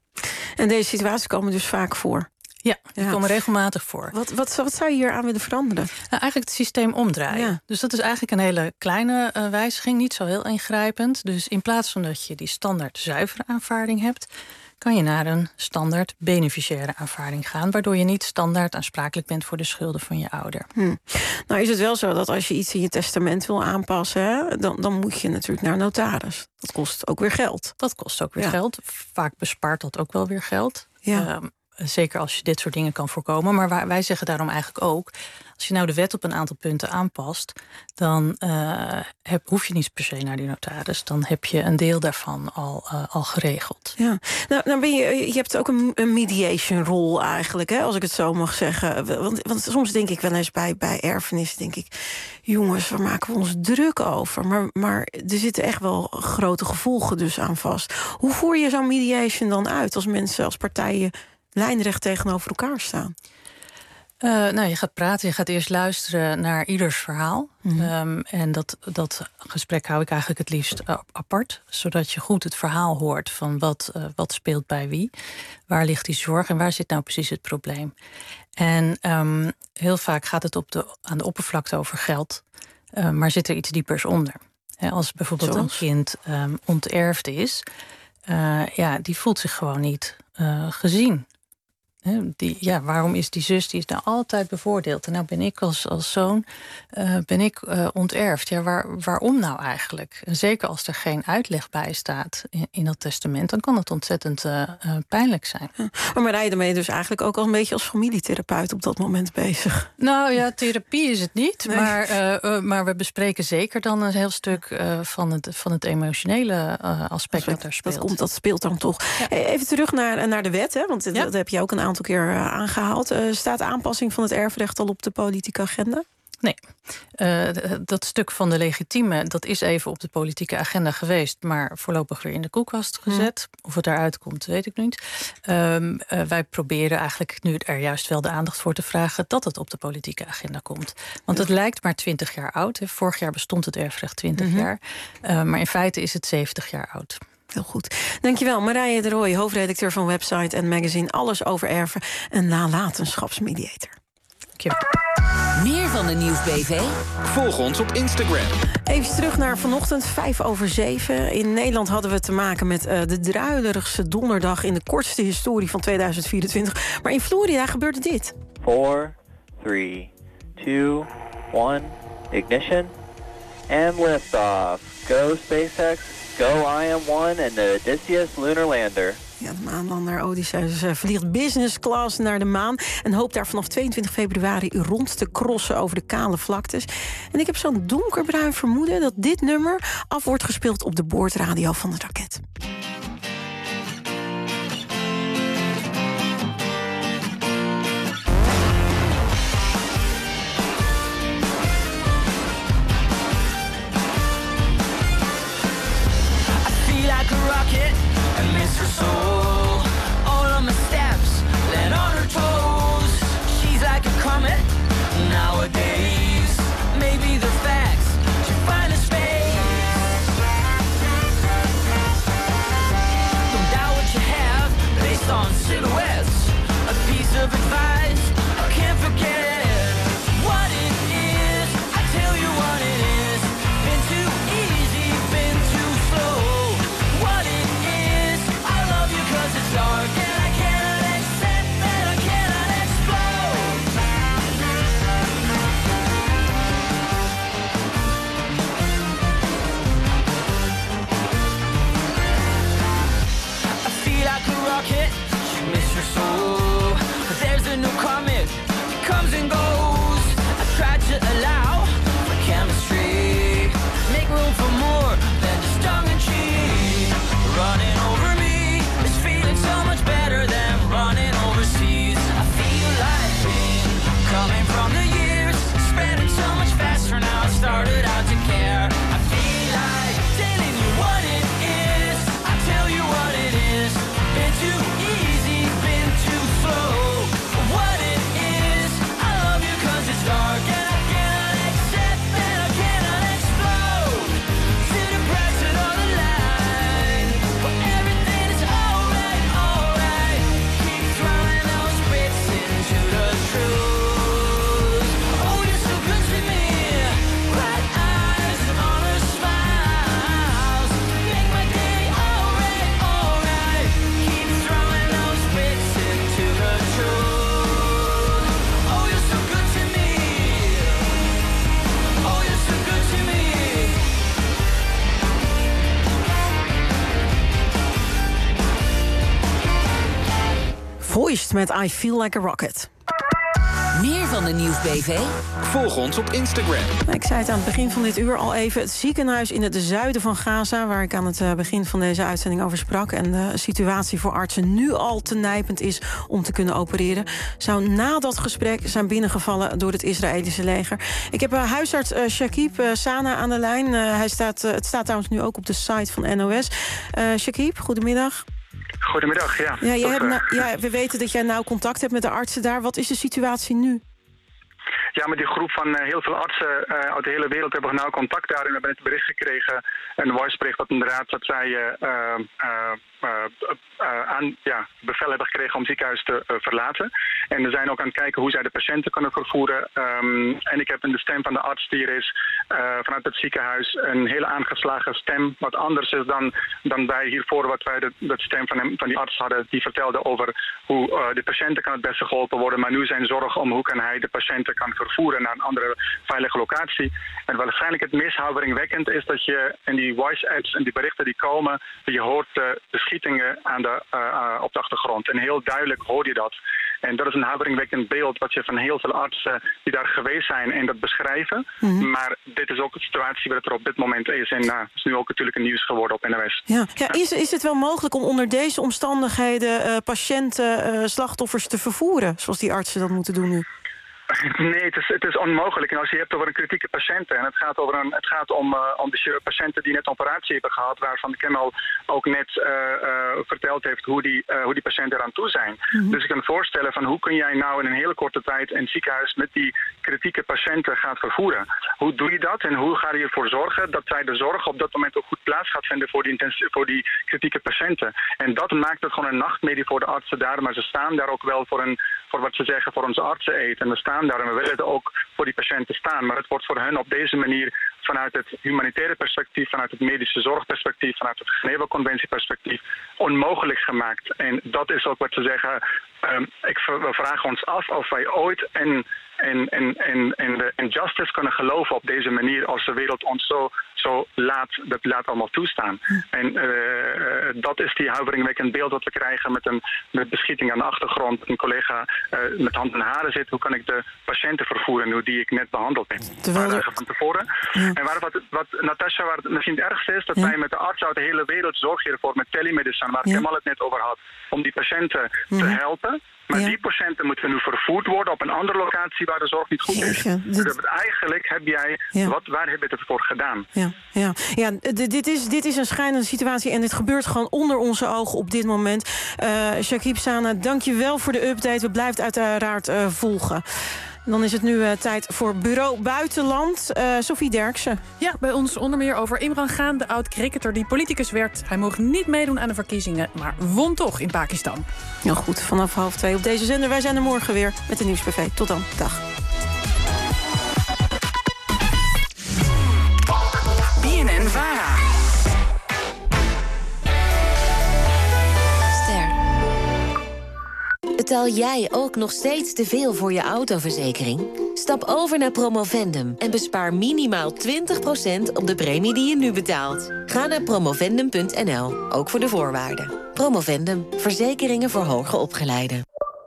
En deze situaties komen dus vaak voor? Ja, die ja. komen regelmatig voor. Wat, wat, wat zou je hier aan willen veranderen? Nou, eigenlijk het systeem omdraaien. Ja. Dus dat is eigenlijk een hele kleine uh, wijziging, niet zo heel ingrijpend. Dus in plaats van dat je die standaard zuivere aanvaarding hebt, kan je naar een standaard beneficiaire aanvaarding gaan, waardoor je niet standaard aansprakelijk bent voor de schulden van je ouder. Hm. Nou is het wel zo dat als je iets in je testament wil aanpassen, hè, dan, dan moet je natuurlijk naar een notaris. Dat kost ook weer geld. Dat kost ook weer ja. geld. Vaak bespaart dat ook wel weer geld. Ja. Um, Zeker als je dit soort dingen kan voorkomen. Maar wij zeggen daarom eigenlijk ook, als je nou de wet op een aantal punten aanpast, dan uh, heb, hoef je niet per se naar die notaris. Dan heb je een deel daarvan al, uh, al geregeld. Ja. Nou, nou ben je, je hebt ook een, een mediation rol eigenlijk, hè, als ik het zo mag zeggen. Want, want soms denk ik wel eens bij, bij erfenis, denk ik, jongens, waar maken we ons druk over? Maar, maar er zitten echt wel grote gevolgen dus aan vast. Hoe voer je zo'n mediation dan uit als mensen, als partijen lijnrecht tegenover elkaar staan? Uh, nou, je gaat praten, je gaat eerst luisteren naar ieders verhaal. Mm-hmm. Um, en dat, dat gesprek hou ik eigenlijk het liefst apart, zodat je goed het verhaal hoort van wat, uh, wat speelt bij wie. Waar ligt die zorg en waar zit nou precies het probleem? En um, heel vaak gaat het op de, aan de oppervlakte over geld, uh, maar zit er iets diepers onder. He, als bijvoorbeeld Zoals? een kind um, onterfd is, uh, ja, die voelt zich gewoon niet uh, gezien. Die, ja, waarom is die zus, die is nou altijd bevoordeeld? En nou ben ik als, als zoon, uh, ben ik uh, onterfd. Ja, waar, waarom nou eigenlijk? En zeker als er geen uitleg bij staat in, in dat testament, dan kan het ontzettend uh, uh, pijnlijk zijn. Ja. Maar Marije, dan ben je dus eigenlijk ook al een beetje als familietherapeut op dat moment bezig. Nou ja, therapie is het niet. Nee. Maar, uh, uh, maar we bespreken zeker dan een heel stuk uh, van, het, van het emotionele uh, aspect dat, dat er speelt. Dat, komt, dat speelt dan toch. Ja. Even terug naar, naar de wet, hè, want ja. dat heb je ook een aantal een keer uh, aangehaald. Uh, staat de aanpassing van het erfrecht al op de politieke agenda? Nee. Uh, dat stuk van de legitieme, dat is even op de politieke agenda geweest, maar voorlopig weer in de koelkast gezet. Hmm. Of het eruit komt, weet ik niet. Um, uh, wij proberen eigenlijk nu er juist wel de aandacht voor te vragen dat het op de politieke agenda komt. Want het ja. lijkt maar twintig jaar oud. Hè. Vorig jaar bestond het erfrecht twintig mm-hmm. jaar. Uh, maar in feite is het zeventig jaar oud. Heel goed. Dankjewel, Marije de Rooij, hoofdredacteur van website en magazine Alles over Erven en nalatenschapsmediator. Dankjewel. Meer van de Nieuws-B V? Volg ons op Instagram. Even terug naar vanochtend, vijf over zeven. In Nederland hadden we te maken met uh, de druilerigste donderdag in de kortste historie van tweeduizend vierentwintig. Maar in Florida gebeurde dit. four, three, two, one, ignition and liftoff. Go SpaceX. Go I M one and the Odysseus Lunar Lander. Ja, de maanlander Odysseus uh, vliegt business class naar de maan en hoopt daar vanaf tweeëntwintig februari rond te crossen over de kale vlaktes. En ik heb zo'n donkerbruin vermoeden dat dit nummer af wordt gespeeld op de boordradio van de raket. Soul, all of my steps, land on her toes. She's like a comet nowadays. Maybe the facts should find a space. Twist met I Feel Like a Rocket. Meer van de Nieuws-B V? Volg ons op Instagram. Ik zei het aan het begin van dit uur al even. Het ziekenhuis in het zuiden van Gaza, waar ik aan het begin van deze uitzending over sprak, en de situatie voor artsen nu al te nijpend is om te kunnen opereren, zou na dat gesprek zijn binnengevallen door het Israëlische leger. Ik heb uh, huisarts uh, Shakib uh, Sana aan de lijn. Uh, hij staat, uh, het staat trouwens nu ook op de site van N O S. Uh, Shakib, goedemiddag. Goedemiddag, ja. Ja, jij hebt nou, ja, we weten dat jij nauw contact hebt met de artsen daar. Wat is de situatie nu? Ja, met die groep van uh, heel veel artsen uh, uit de hele wereld hebben we nauw contact daar. En we hebben net bericht gekregen, een voicebericht dat inderdaad dat zij uh, uh, uh, uh, aan, ja, bevel hebben gekregen om het ziekenhuis te uh, verlaten. En we zijn ook aan het kijken hoe zij de patiënten kunnen vervoeren. Um, en ik heb in de stem van de arts die er is uh, vanuit het ziekenhuis een hele aangeslagen stem. Wat anders is dan, dan wij hiervoor, wat wij de, de stem van, hem, van die arts hadden. Die vertelde over hoe uh, de patiënten kan het beste geholpen worden. Maar nu zijn zorg om hoe kan hij de patiënten kan vervoeren naar een andere veilige locatie. En waarschijnlijk het meest huiveringwekkend is dat je in die voice apps en die berichten die komen, je hoort uh, de schietingen aan de, uh, uh, op de achtergrond. En heel duidelijk hoor je dat. En dat is een huiveringwekkend beeld wat je van heel veel artsen die daar geweest zijn en dat beschrijven. Mm-hmm. Maar dit is ook de situatie wat er op dit moment is. En uh, is nu ook natuurlijk een nieuws geworden op N O S. Ja. Ja, is, is het wel mogelijk om onder deze omstandigheden uh, patiënten, uh, slachtoffers te vervoeren, zoals die artsen dat moeten doen nu? Nee, het is, het is onmogelijk. En als je hebt over een kritieke patiënten, en het gaat, over een, het gaat om, uh, om de patiënten die net een operatie hebben gehad, waarvan Kemal ook net uh, uh, verteld heeft hoe die, uh, hoe die patiënten eraan toe zijn. Mm-hmm. Dus ik kan me voorstellen van hoe kun jij nou in een hele korte tijd een ziekenhuis met die kritieke patiënten gaat vervoeren. Hoe doe je dat en hoe ga je ervoor zorgen dat zij de zorg op dat moment ook goed plaats gaat vinden voor die, intensie, voor die kritieke patiënten. En dat maakt het gewoon een nachtmerrie voor de artsen daar, maar ze staan daar ook wel voor, een, voor wat ze zeggen voor onze artsen-eet. En we staan daar en we willen ook voor die patiënten staan. Maar het wordt voor hen op deze manier vanuit het humanitaire perspectief, vanuit het medische zorgperspectief, vanuit het Geneveconventieperspectief onmogelijk gemaakt. En dat is ook wat ze zeggen. Um, ik, we vragen ons af of wij ooit in, in, in, in, in de injustice kunnen geloven op deze manier als de wereld ons zo, zo laat, dat laat allemaal toestaan. Hm. En uh, dat is die huiveringwekkend beeld dat we krijgen met een met beschieting aan de achtergrond. Een collega uh, met hand en haren zit. Hoe kan ik de patiënten vervoeren nu die ik net behandeld heb? Een paar dagen van tevoren. Ja. En waar, wat, wat Natasja, waar het misschien het ergste is, dat ja. wij met de arts uit de hele wereld zorgen hiervoor met telemedicine, waar ja. Kemal het net over had, om die patiënten ja. te helpen. Maar ja. die patiënten moeten nu vervoerd worden op een andere locatie waar de zorg niet goed is. Ja, dit... Dus eigenlijk heb jij, ja. wat, waar heb je het ervoor gedaan? Ja, ja. ja d- dit, is, dit is een schrijnende situatie en dit gebeurt gewoon onder onze ogen op dit moment. Uh, Shakib Sana, dank je wel voor de update. We blijven het uiteraard uh, volgen. Dan is het nu uh, tijd voor Bureau Buitenland. Uh, Sophie Derksen. Ja, bij ons onder meer over Imran Khan, de oud-cricketer die politicus werd. Hij mocht niet meedoen aan de verkiezingen, maar won toch in Pakistan. Nou goed, vanaf half twee op deze zender. Wij zijn er morgen weer met de Nieuws-B V. Tot dan. Dag. B N N Vara. Betaal jij ook nog steeds te veel voor je autoverzekering? Stap over naar Promovendum en bespaar minimaal twintig procent op de premie die je nu betaalt. Ga naar promovendum punt n l, ook voor de voorwaarden. Promovendum, verzekeringen voor hoger opgeleiden.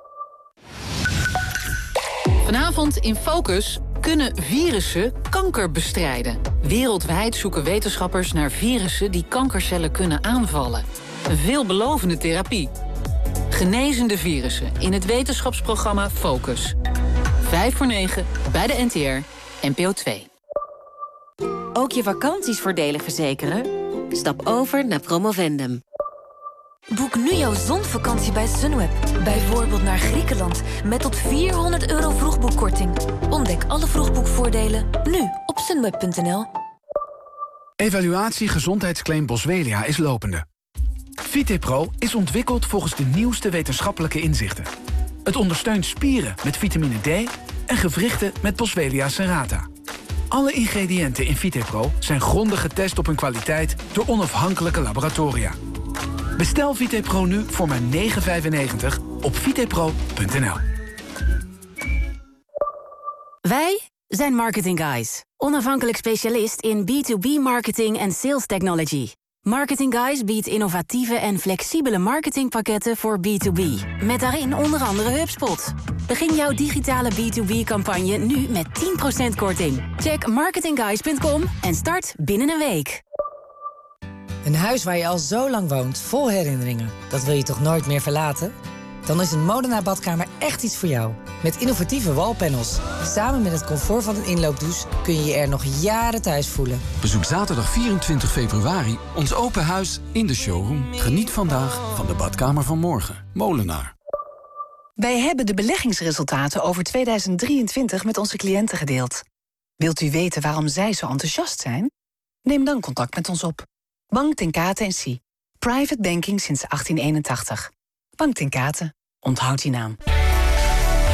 Vanavond in Focus: kunnen virussen kanker bestrijden? Wereldwijd zoeken wetenschappers naar virussen die kankercellen kunnen aanvallen. Een veelbelovende therapie. Genezende virussen in het wetenschapsprogramma Focus. Vijf voor negen bij de N T R, N P O twee. Ook je vakanties voordelig verzekeren? Stap over naar Promovendum. Boek nu jouw zonvakantie bij Sunweb. Bijvoorbeeld naar Griekenland met tot vierhonderd euro vroegboekkorting. Ontdek alle vroegboekvoordelen nu op sunweb punt n l. Evaluatie gezondheidsclaim Boswellia is lopende. VitePro is ontwikkeld volgens de nieuwste wetenschappelijke inzichten. Het ondersteunt spieren met vitamine D en gewrichten met Boswellia serrata. Alle ingrediënten in VitePro zijn grondig getest op hun kwaliteit door onafhankelijke laboratoria. Bestel VitePro nu voor maar negen vijfennegentig op vitepro punt n l. Wij zijn Marketing Guys, onafhankelijk specialist in B to B marketing en sales technology. Marketing Guys biedt innovatieve en flexibele marketingpakketten voor B to B. Met daarin onder andere HubSpot. Begin jouw digitale B to B-campagne nu met tien procent korting. Check marketing guys punt com en start binnen een week. Een huis waar je al zo lang woont, vol herinneringen. Dat wil je toch nooit meer verlaten? Dan is een Molenaar badkamer echt iets voor jou. Met innovatieve wallpanels. Samen met het comfort van een inloopdouche kun je je er nog jaren thuis voelen. Bezoek zaterdag vierentwintig februari ons open huis in de showroom. Geniet vandaag van de badkamer van morgen. Molenaar. Wij hebben de beleggingsresultaten over tweeduizend drieëntwintig met onze cliënten gedeeld. Wilt u weten waarom zij zo enthousiast zijn? Neem dan contact met ons op. Bank ten Kate en Cie. Private banking sinds achttien eenentachtig. Bank ten Kate. Onthoud die naam.